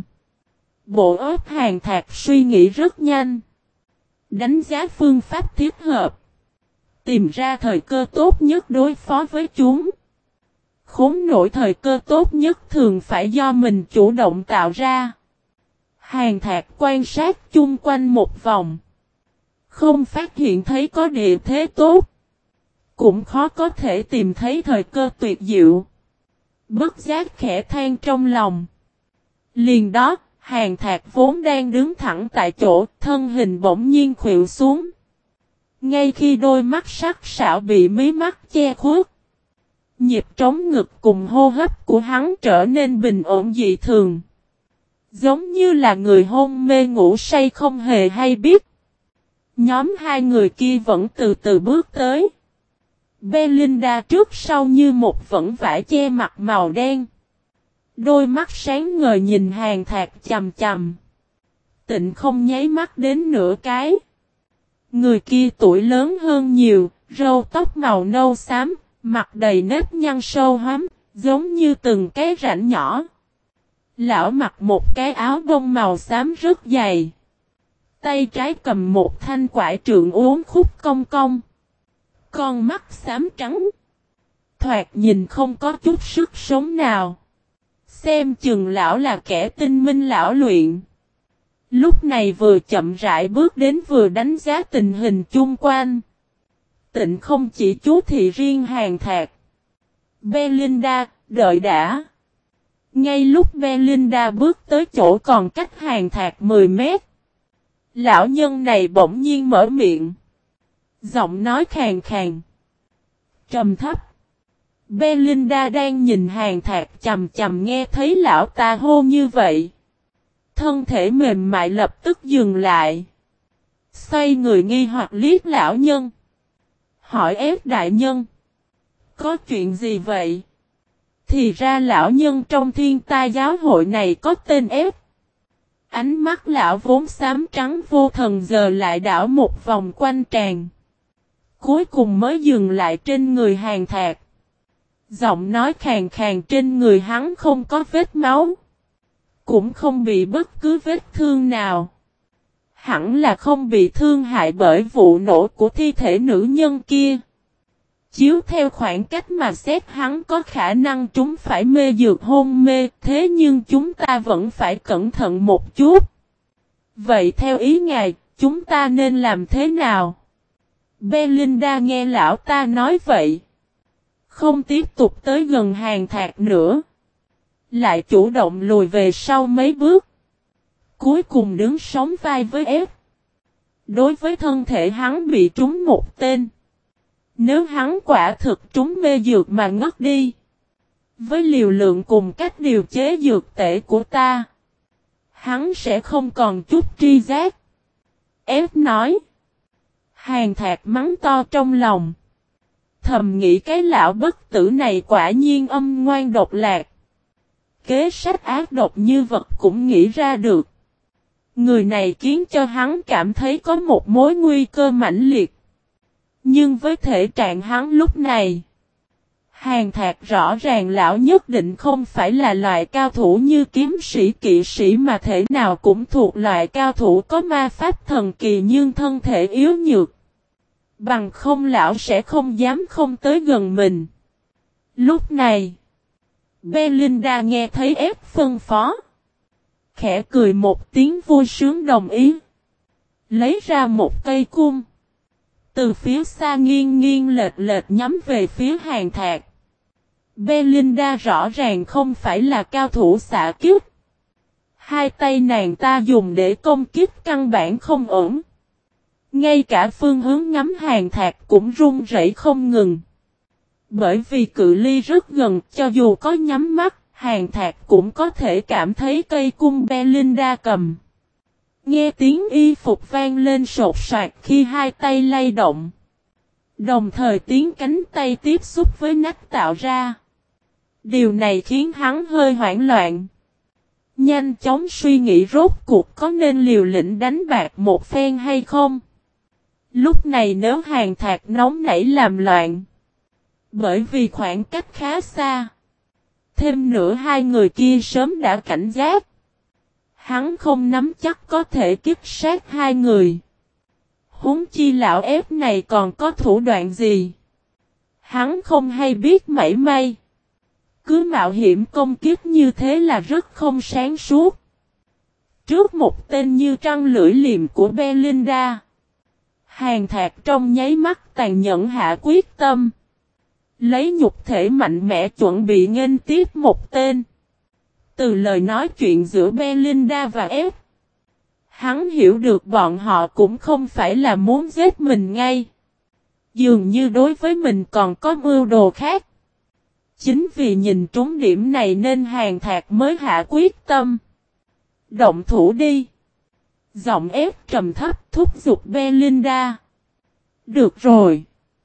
Bộ óc Hàn Thạc suy nghĩ rất nhanh. Đánh giá phương pháp thiết hợp. Tìm ra thời cơ tốt nhất đối phó với chúng. Khốn nổi thời cơ tốt nhất thường phải do mình chủ động tạo ra. Hàn Thạc quan sát chung quanh một vòng. Không phát hiện thấy có địa thế tốt. Cũng khó có thể tìm thấy thời cơ tuyệt diệu. Bất giác khẽ than trong lòng. Liền đó, Hàn Thạc vốn đang đứng thẳng tại chỗ, thân hình bỗng nhiên khuỵu xuống. Ngay khi đôi mắt sắc sảo bị mí mắt che khuất. Nhịp trống ngực cùng hô hấp của hắn trở nên bình ổn dị thường. Giống như là người hôn mê ngủ say không hề hay biết. Nhóm hai người kia vẫn từ từ bước tới. Belinda trước sau như một vẫn vải che mặt màu đen. Đôi mắt sáng ngời nhìn Hàn Thạc chằm chằm. Tịnh không nháy mắt đến nửa cái. Người kia tuổi lớn hơn nhiều, râu tóc màu nâu xám, mặt đầy nếp nhăn sâu hoắm, giống như từng cái rãnh nhỏ. Lão mặc một cái áo bông màu xám rất dày. Tay trái cầm một thanh quải trượng uốn khúc cong cong. Con mắt xám trắng. Thoạt nhìn không có chút sức sống nào. Xem chừng lão là kẻ tinh minh lão luyện. Lúc này vừa chậm rãi bước đến vừa đánh giá tình hình chung quanh. Tịnh không chỉ chú thị riêng Hàn Thạc. Belinda, đợi đã. Ngay lúc Belinda bước tới chỗ còn cách Hàn Thạc 10 mét. Lão nhân này bỗng nhiên mở miệng. Giọng nói khàn khàn. Trầm thấp. Belinda đang nhìn Hàn Thạc chằm chằm nghe thấy lão ta hô như vậy. Thân thể mềm mại lập tức dừng lại. Xoay người nghi hoặc liếc lão nhân. Hỏi ép đại nhân. Có chuyện gì vậy? Thì ra lão nhân trong thiên tai giáo hội này có tên ép. Ánh mắt lão vốn xám trắng vô thần giờ lại đảo một vòng quanh tràn. Cuối cùng mới dừng lại trên người Hàn Thạc. Giọng nói khàn khàn trên người hắn không có vết máu. Cũng không bị bất cứ vết thương nào. Hẳn là không bị thương hại bởi vụ nổ của thi thể nữ nhân kia. Chiếu theo khoảng cách mà xét hắn có khả năng chúng phải mê dược hôn mê, thế nhưng chúng ta vẫn phải cẩn thận một chút. Vậy theo ý ngài, chúng ta nên làm thế nào? Belinda nghe lão ta nói vậy. Không tiếp tục tới gần Hàn Thạc nữa. Lại chủ động lùi về sau mấy bước. Cuối cùng đứng sóng vai với ép. Đối với thân thể hắn bị trúng một tên. Nếu hắn quả thực trúng mê dược mà ngất đi. Với liều lượng cùng cách điều chế dược tể của ta. Hắn sẽ không còn chút tri giác. Ép nói. Hàn Thạc mắng to trong lòng. Thầm nghĩ cái lão bất tử này quả nhiên âm ngoan độc lạc. Kế sách ác độc như vật cũng nghĩ ra được. Người này khiến cho hắn cảm thấy có một mối nguy cơ mãnh liệt. Nhưng với thể trạng hắn lúc này, Hàn Thạc rõ ràng lão nhất định không phải là loại cao thủ như kiếm sĩ kỵ sĩ mà thể nào cũng thuộc loại cao thủ có ma pháp thần kỳ nhưng thân thể yếu nhược. Bằng không lão sẽ không dám không tới gần mình. Lúc này, Belinda nghe thấy ép phân phó. Khẽ cười một tiếng vui sướng đồng ý. Lấy ra một cây cung. Từ phía xa nghiêng nghiêng lệch lệch nhắm về phía Hàn Thạc. Belinda rõ ràng không phải là cao thủ xạ kích. Hai tay nàng ta dùng để công kích căn bản không ổn. Ngay cả phương hướng ngắm Hàn Thạc cũng run rẩy không ngừng. Bởi vì cự ly rất gần, cho dù có nhắm mắt, Hàn Thạc cũng có thể cảm thấy cây cung Belinda cầm. Nghe tiếng y phục vang lên sột soạt khi hai tay lay động. Đồng thời tiếng cánh tay tiếp xúc với nách tạo ra. Điều này khiến hắn hơi hoảng loạn. Nhanh chóng suy nghĩ rốt cuộc có nên liều lĩnh đánh bạc một phen hay không. Lúc này nếu Hàn Thạc nóng nảy làm loạn. Bởi vì khoảng cách khá xa. Thêm nữa hai người kia sớm đã cảnh giác. Hắn không nắm chắc có thể kích sát hai người. Huống chi lão ép này còn có thủ đoạn gì. Hắn không hay biết mảy may. Cứ mạo hiểm công kích như thế là rất không sáng suốt. Trước một tên như trăng lưỡi liềm của Belinda, Hàn Thạc trong nháy mắt tàn nhẫn hạ quyết tâm. Lấy nhục thể mạnh mẽ chuẩn bị nghênh tiếp một tên. Từ lời nói chuyện giữa Belinda và F, hắn hiểu được bọn họ cũng không phải là muốn giết mình ngay. Dường như đối với mình còn có mưu đồ khác. Chính vì nhìn trúng điểm này nên Hàn Thạc mới hạ quyết tâm. Động thủ đi. Giọng ép trầm thấp thúc giục Belinda. Được rồi.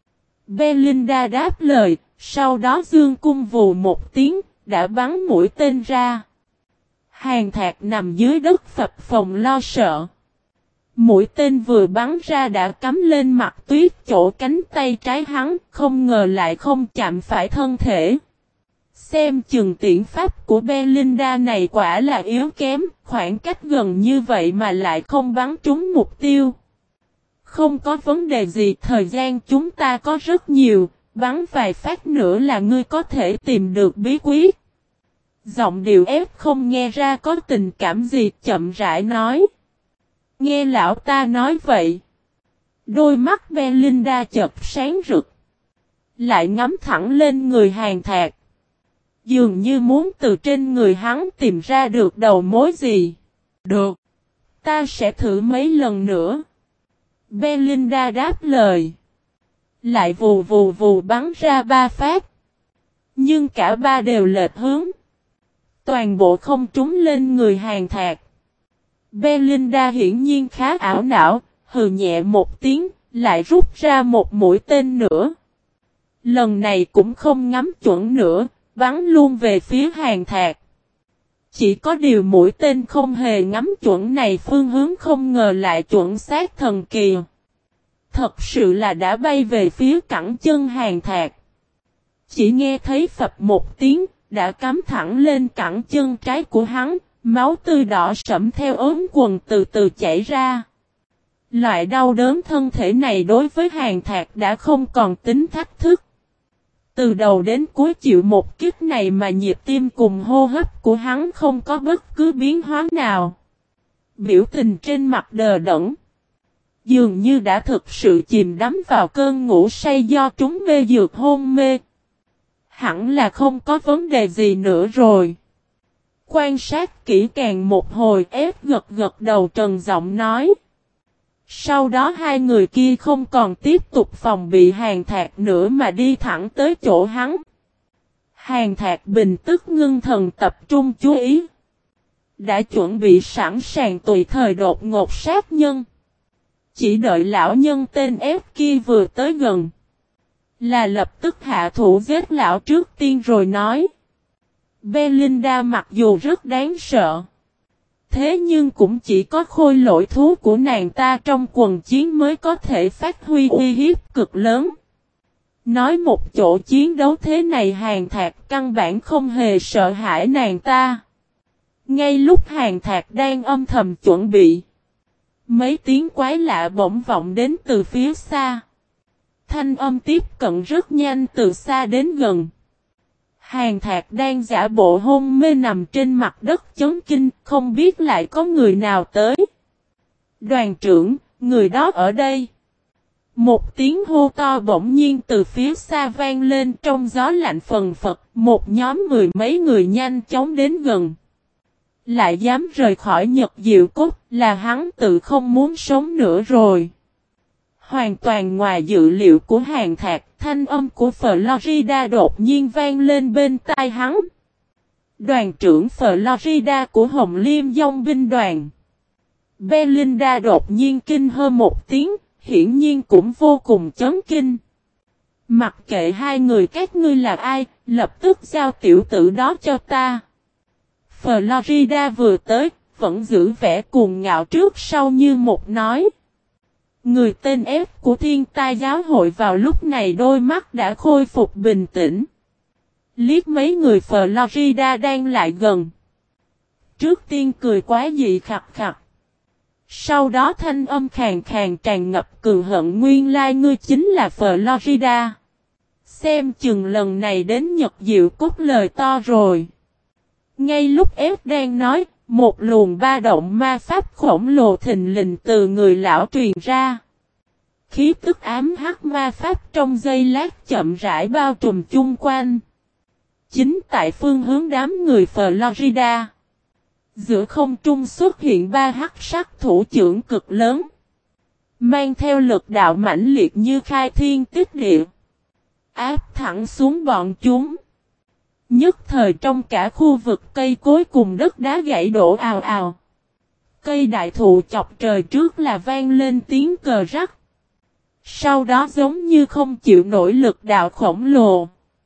Belinda đáp lời, sau đó dương cung vù một tiếng, đã bắn mũi tên ra. Hàn Thạc nằm dưới đất phập phồng lo sợ. Mũi tên vừa bắn ra đã cắm lên mặt tuyết chỗ cánh tay trái hắn, không ngờ lại không chạm phải thân thể. Xem chừng tiễn pháp của Belinda này quả là yếu kém, khoảng cách gần như vậy mà lại không bắn trúng mục tiêu. Không có vấn đề gì, thời gian chúng ta có rất nhiều, bắn vài phát nữa là ngươi có thể tìm được bí quyết. Giọng điệu ép không nghe ra có tình cảm gì, chậm rãi nói. Nghe lão ta nói vậy. Đôi mắt Belinda chợt sáng rực. Lại ngắm thẳng lên người Hàn Thạc. Dường như muốn từ trên người hắn tìm ra được đầu mối gì. Được. Ta sẽ thử mấy lần nữa. Belinda đáp lời. Lại vù vù vù bắn ra 3 phát. Nhưng cả 3 đều lệch hướng. Toàn bộ không trúng lên người Hàn Thạc. Belinda hiển nhiên khá ảo não, hừ nhẹ một tiếng, lại rút ra một mũi tên nữa. Lần này cũng không ngắm chuẩn nữa, bắn luôn về phía Hàn Thạc. Chỉ có điều mũi tên không hề ngắm chuẩn này phương hướng không ngờ lại chuẩn xác thần kỳ. Thật sự là đã bay về phía cẳng chân Hàn Thạc. Chỉ nghe thấy phập một tiếng, đã cắm thẳng lên cẳng chân trái của hắn, máu tươi đỏ sẫm theo ốm quần từ từ chảy ra. Loại đau đớn thân thể này đối với Hàn Thạc đã không còn tính thách thức. Từ đầu đến cuối chịu một kích này mà nhịp tim cùng hô hấp của hắn không có bất cứ biến hóa nào. Biểu tình trên mặt đờ đẫn. Dường như đã thực sự chìm đắm vào cơn ngủ say do trúng mê dược hôn mê. Hẳn là không có vấn đề gì nữa rồi. Quan sát kỹ càng một hồi ép gật gật đầu trần giọng nói. Sau đó hai người kia không còn tiếp tục phòng bị Hàn Thạc nữa mà đi thẳng tới chỗ hắn. Hàn Thạc bình tức ngưng thần tập trung chú ý. Đã chuẩn bị sẵn sàng tùy thời đột ngột sát nhân. Chỉ đợi lão nhân tên ép kia vừa tới gần. Là lập tức hạ thủ giết lão trước tiên rồi nói. Belinda mặc dù rất đáng sợ. Thế nhưng cũng chỉ có khôi lỗi thú của nàng ta trong quần chiến mới có thể phát huy uy hiếp cực lớn. Nói một chỗ chiến đấu thế này Hàn Thạc căn bản không hề sợ hãi nàng ta. Ngay lúc Hàn Thạc đang âm thầm chuẩn bị. Mấy tiếng quái lạ bỗng vọng đến từ phía xa. Thanh âm tiếp cận rất nhanh từ xa đến gần. Hàn Thạc đang giả bộ hôn mê nằm trên mặt đất chấn kinh, không biết lại có người nào tới. Đoàn trưởng, người đó ở đây. Một tiếng hô to bỗng nhiên từ phía xa vang lên trong gió lạnh phần phật, một nhóm mười mấy người nhanh chóng đến gần. Lại dám rời khỏi Nhật Diệu Cốt là hắn tự không muốn sống nữa rồi. Hoàn toàn ngoài dự liệu của Hàn Thạc, thanh âm của Florida đột nhiên vang lên bên tai hắn. Đoàn trưởng Florida của Hồng Liêm Dòng binh đoàn. Belinda đột nhiên kinh hơ một tiếng, hiển nhiên cũng vô cùng chấn kinh. Mặc kệ hai người các ngươi là ai, lập tức giao tiểu tử đó cho ta. Florida vừa tới, vẫn giữ vẻ cuồng ngạo trước sau như một nói. Người tên ép của Thiên Tai giáo hội vào lúc này đôi mắt đã khôi phục bình tĩnh. Liếc mấy người Florida đang lại gần. Trước tiên cười quá dị khặt khặt. Sau đó thanh âm khàn khàn tràn ngập cường hận nguyên lai ngươi chính là Florida. Xem chừng lần này đến Nhật Diệu Cốt lời to rồi. Ngay lúc ép đang nói, Một luồng ba động ma pháp khổng lồ thình lình từ người lão truyền ra. Khí tức ám hắc ma pháp trong giây lát chậm rãi bao trùm chung quanh. Chính tại phương hướng đám người Florida. Giữa không trung xuất hiện ba hắc sắc thủ trưởng cực lớn. Mang theo lực đạo mãnh liệt như khai thiên tích địa. Áp thẳng xuống bọn chúng. Nhất thời trong cả khu vực cây cối cùng đất đá gãy đổ ào ào. Cây đại thụ chọc trời trước là vang lên tiếng cờ rắc. Sau đó giống như không chịu nổi lực đạo khổng lồ.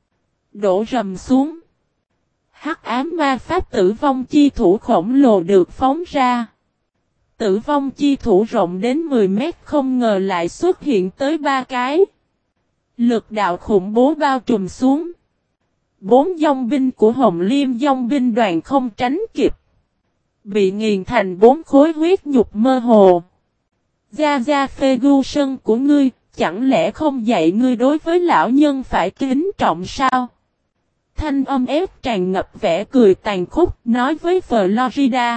Đổ rầm xuống. Hắc ám ma pháp tử vong chi thủ khổng lồ được phóng ra. Tử vong chi thủ rộng đến 10 mét không ngờ lại xuất hiện tới 3 cái. Lực đạo khủng bố bao trùm xuống. 4 dòng binh của Hồng Liêm dòng binh đoàn không tránh kịp. Bị nghiền thành 4 khối huyết nhục mơ hồ. Gia Gia Ferguson của ngươi, chẳng lẽ không dạy ngươi đối với lão nhân phải kính trọng sao? Thanh âm ép tràn ngập vẻ cười tàn khốc nói với Florida.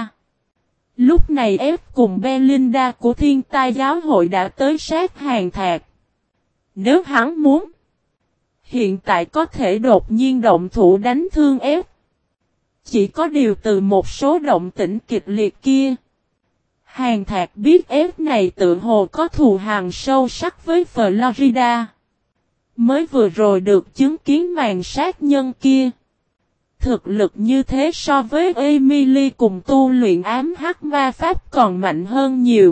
Lúc này ép cùng Belinda của Thiên Tai Giáo hội đã tới sát hàng thạc. Nếu hắn muốn, hiện tại có thể đột nhiên động thủ đánh thương ép. Chỉ có điều từ một số động tĩnh kịch liệt kia. Hàng thạc biết ép này tự hồ có thù hằn sâu sắc với Florida. Mới vừa rồi được chứng kiến màn sát nhân kia. Thực lực như thế so với Emily cùng tu luyện ám hắc ma pháp còn mạnh hơn nhiều.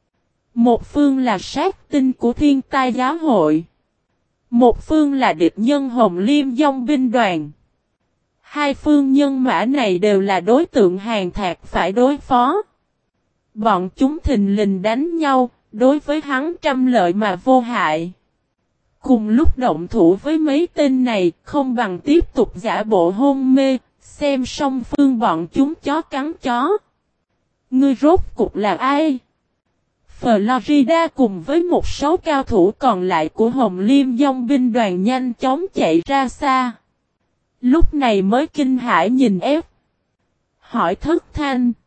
Một phương là sát tinh của Thiên Tai Giáo hội. Một phương là địch nhân Hồng Liêm dòng binh đoàn. Hai phương nhân mã này đều là đối tượng hàng thạc phải đối phó. Bọn chúng thình lình đánh nhau, đối với hắn trăm lợi mà vô hại. Cùng lúc động thủ với mấy tên này, không bằng tiếp tục giả bộ hôn mê, xem song phương bọn chúng chó cắn chó. Ngươi rốt cục là ai? Florida cùng với một số cao thủ còn lại của Hồng Liêm dòng binh đoàn nhanh chóng chạy ra xa. Lúc này mới kinh hãi nhìn ép. Hỏi thất thanh.